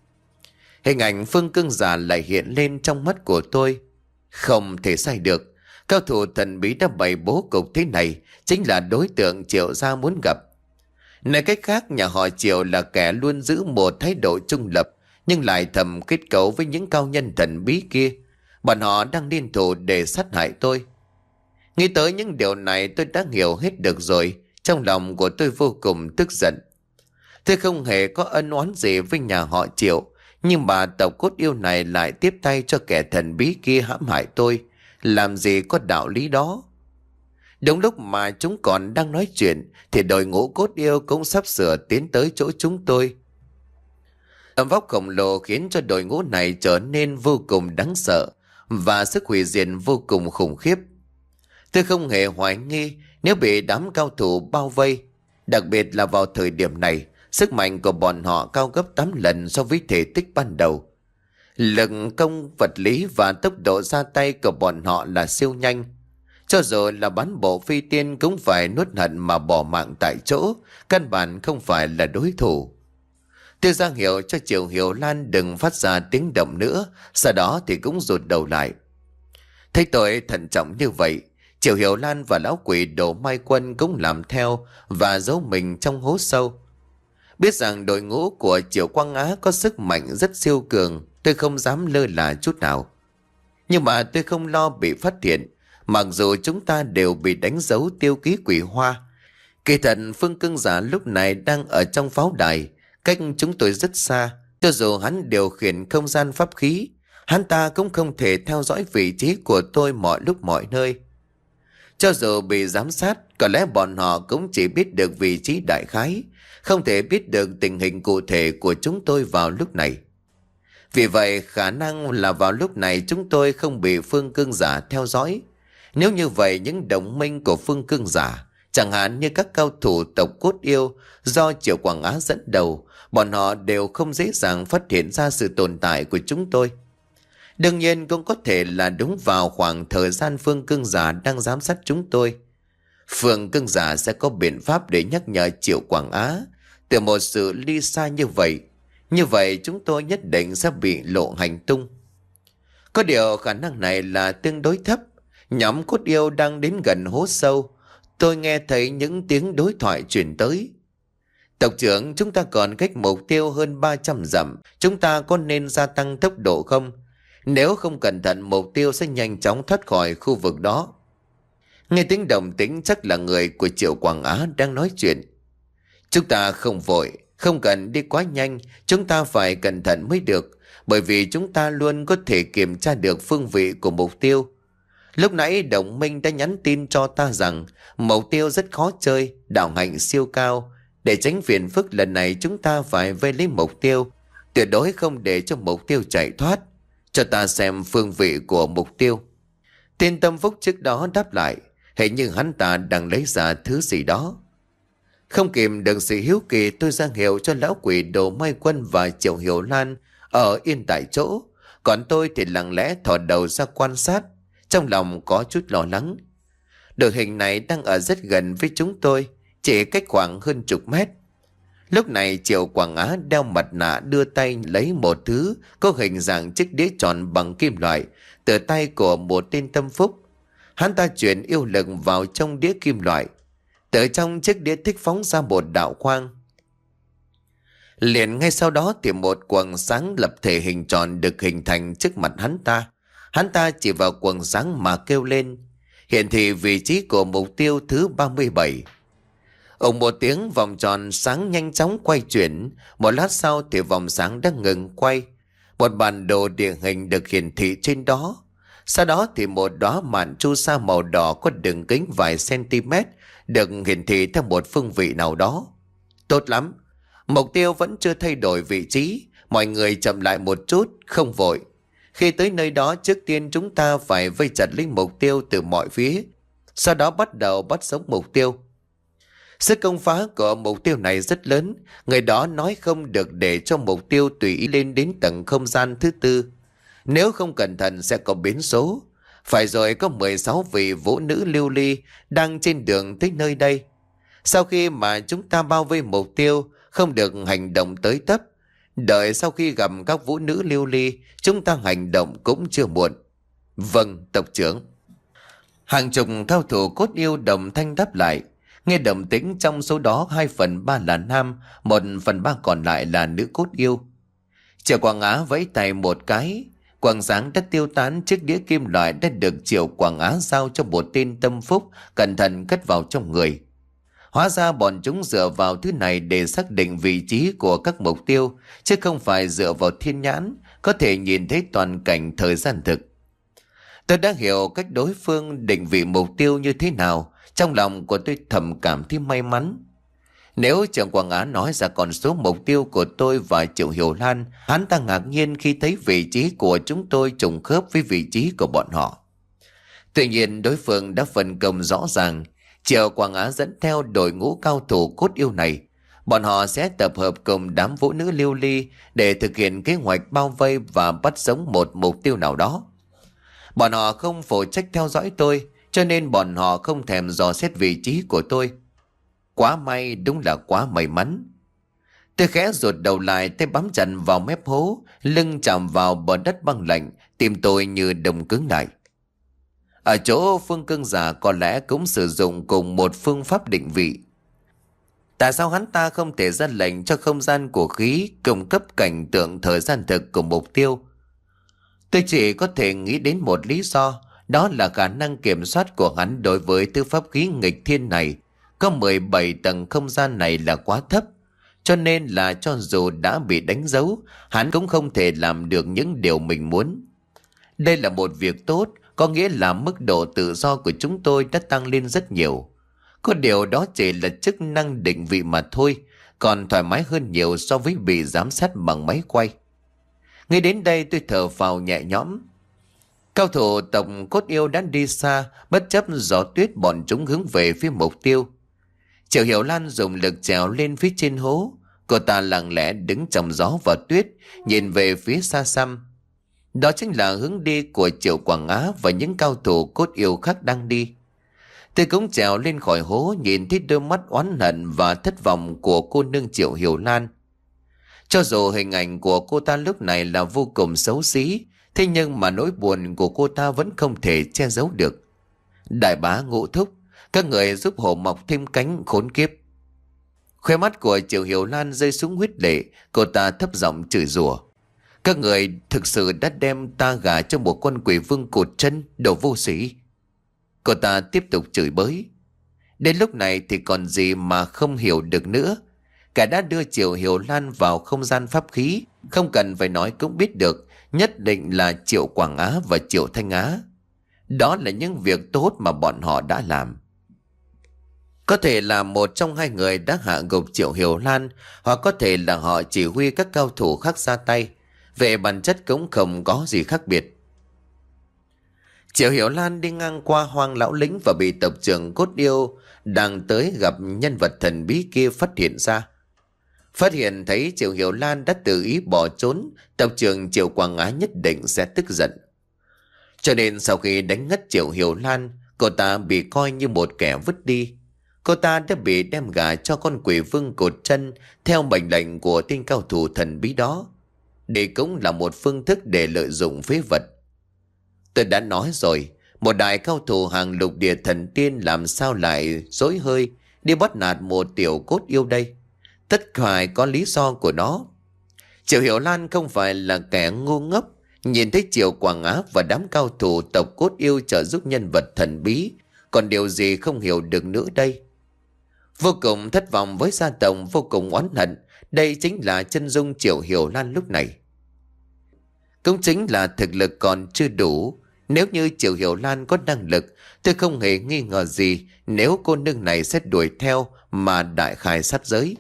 Hình ảnh Phương Cương già lại hiện lên trong mắt của tôi. Không thể sai được. Cao thủ thần bí đã bày bố cục thế này chính là đối tượng Triệu gia muốn gặp. Nói cách khác, nhà họ Triệu là kẻ luôn giữ một thái độ trung lập, nhưng lại thầm kết cấu với những cao nhân thần bí kia. Bọn họ đang liên thủ để sát hại tôi. Nghĩ tới những điều này tôi đã hiểu hết được rồi. Trong lòng của tôi vô cùng tức giận. Tôi không hề có ân oán gì với nhà họ Triệu, nhưng mà tộc cốt yêu này lại tiếp tay cho kẻ thần bí kia hãm hại tôi. Làm gì có đạo lý đó. Đúng lúc mà chúng còn đang nói chuyện thì đội ngũ cốt yêu cũng sắp sửa tiến tới chỗ chúng tôi. Tầm vóc khổng lồ khiến cho đội ngũ này trở nên vô cùng đáng sợ và sức hủy diệt vô cùng khủng khiếp. Tôi không hề hoài nghi nếu bị đám cao thủ bao vây, đặc biệt là vào thời điểm này, sức mạnh của bọn họ cao gấp tám lần so với thể tích ban đầu. Lực công vật lý và tốc độ ra tay của bọn họ là siêu nhanh. Cho dù là bán bộ phi tiên cũng phải nuốt hận mà bỏ mạng tại chỗ, căn bản không phải là đối thủ. Tôi ra hiệu cho Triệu Hiểu Lan đừng phát ra tiếng động nữa, sau đó thì cũng rụt đầu lại. Thấy tôi thận trọng như vậy, Triệu Hiểu Lan và lão quỷ Đồ Mai Quân cũng làm theo và giấu mình trong hố sâu. Biết rằng đội ngũ của Triệu Quang Á có sức mạnh rất siêu cường, tôi không dám lơ là chút nào. Nhưng mà tôi không lo bị phát hiện, mặc dù chúng ta đều bị đánh dấu tiêu ký quỷ hoa. Kỳ thật Phương Cương Giả lúc này đang ở trong pháo đài, cách chúng tôi rất xa. Cho dù hắn điều khiển không gian pháp khí, hắn ta cũng không thể theo dõi vị trí của tôi mọi lúc mọi nơi. Cho dù bị giám sát, có lẽ bọn họ cũng chỉ biết được vị trí đại khái, không thể biết được tình hình cụ thể của chúng tôi vào lúc này. Vì vậy khả năng là vào lúc này chúng tôi không bị Phương Cương Giả theo dõi. Nếu như vậy, những đồng minh của Phương Cương Giả, chẳng hạn như các cao thủ tộc cốt yêu do Triệu Quảng Á dẫn đầu, bọn họ đều không dễ dàng phát hiện ra sự tồn tại của chúng tôi. Đương nhiên cũng có thể là đúng vào khoảng thời gian Phương Cương Giả đang giám sát chúng tôi. Phương Cương Giả sẽ có biện pháp để nhắc nhở Triệu Quảng Á từ một sự ly xa như vậy. Như vậy chúng tôi nhất định sẽ bị lộ hành tung. Có điều khả năng này là tương đối thấp. Nhóm cốt yêu đang đến gần hố sâu. Tôi nghe thấy những tiếng đối thoại truyền tới. Tộc trưởng, chúng ta còn cách mục tiêu hơn ba trăm dặm. Chúng ta có nên gia tăng tốc độ không? Nếu không cẩn thận, mục tiêu sẽ nhanh chóng thoát khỏi khu vực đó. Nghe tiếng đồng tĩnh chắc là người của Triệu Quảng Á đang nói chuyện. Chúng ta không vội, không cần đi quá nhanh. Chúng ta phải cẩn thận mới được, bởi vì chúng ta luôn có thể kiểm tra được phương vị của mục tiêu. Lúc nãy đồng minh đã nhắn tin cho ta rằng mục tiêu rất khó chơi, đạo hạnh siêu cao. Để tránh phiền phức lần này chúng ta phải vây lấy mục tiêu, tuyệt đối không để cho mục tiêu chạy thoát. Cho ta xem phương vị của mục tiêu. Tên Tâm Phúc trước đó đáp lại, hình như hắn ta đang lấy ra thứ gì đó. Không kìm được sự hiếu kỳ, tôi ra hiệu cho lão quỷ Đồ Mai Quân và Triệu Hiểu Lan ở yên tại chỗ. Còn tôi thì lặng lẽ thò đầu ra quan sát, trong lòng có chút lo lắng. Đội hình này đang ở rất gần với chúng tôi, chỉ cách khoảng hơn chục mét. Lúc này Triệu Quảng Á đeo mặt nạ đưa tay lấy một thứ có hình dạng chiếc đĩa tròn bằng kim loại từ tay của một tên Tâm Phúc. Hắn ta chuyển yêu lực vào trong đĩa kim loại. Từ trong chiếc đĩa thích phóng ra một đạo quang. Liền ngay sau đó thì một quầng sáng lập thể hình tròn được hình thành trước mặt hắn ta. Hắn ta chỉ vào quầng sáng mà kêu lên, hiển thị vị trí của mục tiêu thứ ba mươi bảy. Ông một tiếng, vòng tròn sáng nhanh chóng quay chuyển. Một lát sau thì vòng sáng đã ngừng quay. Một bản đồ địa hình được hiển thị trên đó. Sau đó thì một đóa màn chu sa màu đỏ có đường kính vài cm được hiển thị theo một phương vị nào đó. Tốt lắm, mục tiêu vẫn chưa thay đổi vị trí. Mọi người chậm lại một chút, không vội. Khi tới nơi đó, trước tiên chúng ta phải vây chặt lấy mục tiêu từ mọi phía, sau đó bắt đầu bắt sống mục tiêu. Sức công phá của mục tiêu này rất lớn. Người đó nói không được để cho mục tiêu tùy ý lên đến tầng không gian thứ tư. Nếu không cẩn thận sẽ có biến số. Phải rồi, có mười sáu vị vũ nữ lưu ly đang trên đường tới nơi đây. Sau khi mà chúng ta bao vây mục tiêu, không được hành động tới tấp. Đợi sau khi gặp các vũ nữ lưu ly, chúng ta hành động cũng chưa muộn. Vâng, tộc trưởng. Hàng chục cao thủ cốt yêu đồng thanh đáp lại. Nghe động tĩnh trong số đó hai phần ba là nam, một phần ba còn lại là nữ cốt yêu. Triệu Quảng Á vẫy tay một cái, quầng sáng đã tiêu tán, chiếc đĩa kim loại đã được Triệu Quảng Á giao cho một tên Tâm Phúc cẩn thận cất vào trong người. Hóa ra bọn chúng dựa vào thứ này để xác định vị trí của các mục tiêu, chứ không phải dựa vào thiên nhãn, có thể nhìn thấy toàn cảnh thời gian thực. Tôi đã hiểu cách đối phương định vị mục tiêu như thế nào, trong lòng của tôi thầm cảm thấy may mắn. Nếu trưởng Quảng Á nói ra con số mục tiêu của tôi và Triệu Hiểu Lan, hắn ta ngạc nhiên khi thấy vị trí của chúng tôi trùng khớp với vị trí của bọn họ. Tuy nhiên đối phương đã phân công rõ ràng, Triệu Quảng Á dẫn theo đội ngũ cao thủ cốt yêu này. Bọn họ sẽ tập hợp cùng đám vũ nữ lưu ly để thực hiện kế hoạch bao vây và bắt sống một mục tiêu nào đó. Bọn họ không phụ trách theo dõi tôi, cho nên bọn họ không thèm dò xét vị trí của tôi. Quá may, đúng là quá may mắn. Tôi khẽ rụt đầu lại, tay bám chặt vào mép hố, lưng chạm vào bờ đất băng lạnh, tim tôi như đông cứng lại. Ở chỗ Phương Cương giả có lẽ cũng sử dụng cùng một phương pháp định vị. Tại sao hắn ta không thể ra lệnh cho không gian của khí cung cấp cảnh tượng thời gian thực của mục tiêu? Tôi chỉ có thể nghĩ đến một lý do, đó là khả năng kiểm soát của hắn đối với thứ pháp khí nghịch thiên này. Có mười bảy tầng không gian này là quá thấp, cho nên là cho dù đã bị đánh dấu, hắn cũng không thể làm được những điều mình muốn. Đây là một việc tốt, có nghĩa là mức độ tự do của chúng tôi đã tăng lên rất nhiều. Có điều đó chỉ là chức năng định vị mà thôi, còn thoải mái hơn nhiều so với bị giám sát bằng máy quay. Ngay đến đây tôi thở phào nhẹ nhõm. Cao thủ tộc cốt yêu đã đi xa, bất chấp gió tuyết bọn chúng hướng về phía mục tiêu. Triệu Hiểu Lan dùng lực trèo lên phía trên hố. Cô ta lặng lẽ đứng trong gió và tuyết, nhìn về phía xa xăm. Đó chính là hướng đi của Triệu Quảng Á và những cao thủ cốt yêu khác đang đi. Tôi cũng trèo lên khỏi hố, nhìn thấy đôi mắt oán hận và thất vọng của cô nương Triệu Hiểu Lan. Cho dù hình ảnh của cô ta lúc này là vô cùng xấu xí, thế nhưng mà nỗi buồn của cô ta vẫn không thể che giấu được. Đại bá Ngũ thúc, các người giúp hổ mọc thêm cánh khốn kiếp. Khóe mắt của Triệu Hiểu Lan rơi xuống huyết lệ, cô ta thấp giọng chửi rủa. Các người thực sự đã đem ta gả cho một con quỷ vương cụt chân, đồ vô sĩ. Cô ta tiếp tục chửi bới. Đến lúc này thì còn gì mà không hiểu được nữa. Cả đã đưa Triệu Hiểu Lan vào không gian pháp khí, không cần phải nói cũng biết được, nhất định là Triệu Quảng Á và Triệu Thanh Á. Đó là những việc tốt mà bọn họ đã làm. Có thể là một trong hai người đã hạ gục Triệu Hiểu Lan, hoặc có thể là họ chỉ huy các cao thủ khác ra tay. Về bản chất cũng không có gì khác biệt. Triệu Hiểu Lan đi ngang qua Hoang Lão Lĩnh và bị tộc trưởng cốt yêu đang tới gặp nhân vật thần bí kia phát hiện ra. Phát hiện thấy Triệu Hiểu Lan đã tự ý bỏ trốn, tộc trưởng Triệu Quảng Á nhất định sẽ tức giận. Cho nên sau khi đánh ngất Triệu Hiểu Lan, cô ta bị coi như một kẻ vứt đi. Cô ta đã bị đem gả cho con quỷ vương cột chân theo mệnh lệnh của tên cao thủ thần bí đó. Đây cũng là một phương thức để lợi dụng phế vật. Tôi đã nói rồi, một đại cao thủ hàng lục địa thần tiên làm sao lại dối hơi đi bắt nạt một tiểu cốt yêu đây. Tất cả có lý do của nó. Triệu Hiểu Lan không phải là kẻ ngu ngốc. Nhìn thấy Triệu Quảng Á và đám cao thủ tộc cốt yêu trợ giúp nhân vật thần bí, còn điều gì không hiểu được nữa đây. Vô cùng thất vọng với gia tộc, vô cùng oán hận. Đây chính là chân dung Triệu Hiểu Lan lúc này. Cũng chính là thực lực còn chưa đủ. Nếu như Triệu Hiểu Lan có năng lực, tôi không hề nghi ngờ gì nếu cô nương này sẽ đuổi theo mà đại khai sát giới.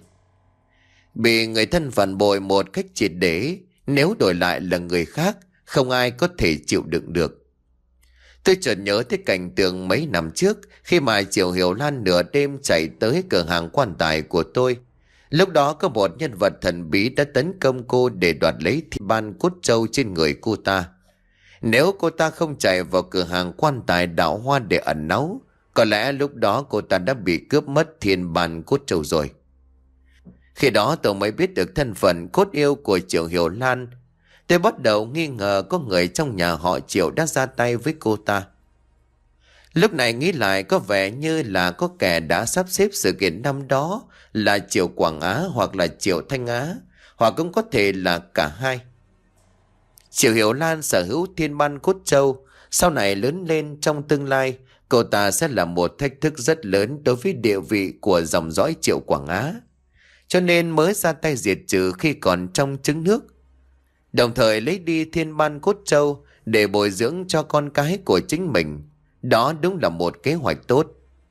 Bị người thân phản bội một cách triệt để, nếu đổi lại là người khác, không ai có thể chịu đựng được. Tôi chợt nhớ tới cảnh tượng mấy năm trước khi mà Triệu Hiểu Lan nửa đêm chạy tới cửa hàng quan tài của tôi. Lúc đó có một nhân vật thần bí đã tấn công cô để đoạt lấy thi ban cốt trâu trên người cô ta. Nếu cô ta không chạy vào cửa hàng quan tài đạo hoa để ẩn náu, có lẽ lúc đó cô ta đã bị cướp mất thiên bàn cốt trâu rồi. Khi đó tôi mới biết được thân phận cốt yêu của Triệu Hiểu Lan. Tôi bắt đầu nghi ngờ có người trong nhà họ Triệu đã ra tay với cô ta. Lúc này nghĩ lại có vẻ như là có kẻ đã sắp xếp sự kiện năm đó là Triệu Quảng Á hoặc là Triệu Thanh Á, hoặc cũng có thể là cả hai. Triệu Hiểu Lan sở hữu thiên ban cốt châu, sau này lớn lên trong tương lai, cô ta sẽ là một thách thức rất lớn đối với địa vị của dòng dõi Triệu Quảng Á, cho nên mới ra tay diệt trừ khi còn trong trứng nước, đồng thời lấy đi thiên ban cốt châu để bồi dưỡng cho con cái của chính mình. Đó đúng là một kế hoạch tốt.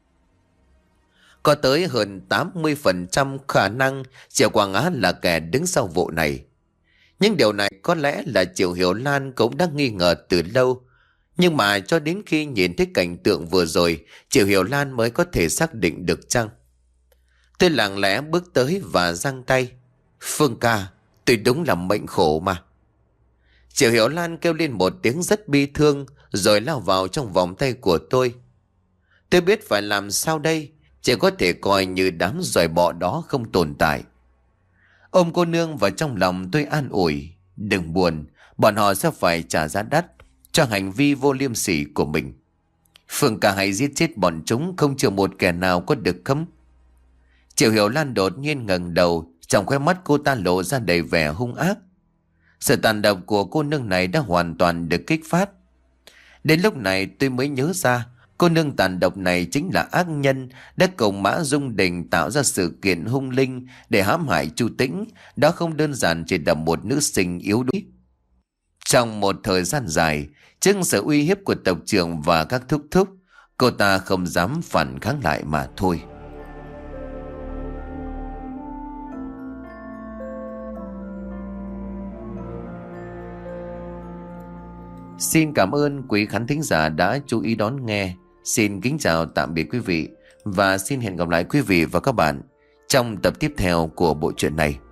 Có tới hơn tám mươi phần trăm khả năng Triệu Quảng Á là kẻ đứng sau vụ này. Nhưng điều này có lẽ là Triệu Hiểu Lan cũng đã nghi ngờ từ lâu. Nhưng mà cho đến khi nhìn thấy cảnh tượng vừa rồi, Triệu Hiểu Lan mới có thể xác định được chăng. Tôi lặng lẽ bước tới và giang tay. Phương ca, tôi đúng là mệnh khổ mà. Triệu Hiểu Lan kêu lên một tiếng rất bi thương rồi lao vào trong vòng tay của tôi. Tôi biết phải làm sao đây, chỉ có thể coi như đám giòi bọ đó không tồn tại. Ôm cô nương vào trong lòng tôi an ủi. Đừng buồn, bọn họ sẽ phải trả giá đắt cho hành vi vô liêm sỉ của mình. Phương ca hãy giết chết bọn chúng, không chừa một kẻ nào có được không? Triệu Hiểu Lan đột nhiên ngẩng đầu, trong khóe mắt cô ta lộ ra đầy vẻ hung ác. Sự tàn độc của cô nương này đã hoàn toàn được kích phát. Đến lúc này tôi mới nhớ ra, cô nương tàn độc này chính là ác nhân đã cùng Mã Dung Đình tạo ra sự kiện hung linh để hãm hại Chu Tĩnh. Đó không đơn giản chỉ là một nữ sinh yếu đuối. Trong một thời gian dài, trước sự uy hiếp của tộc trưởng và các thúc thúc, cô ta không dám phản kháng lại mà thôi. Xin cảm ơn quý khán thính giả đã chú ý đón nghe. Xin kính chào tạm biệt quý vị và xin hẹn gặp lại quý vị và các bạn trong tập tiếp theo của bộ truyện này.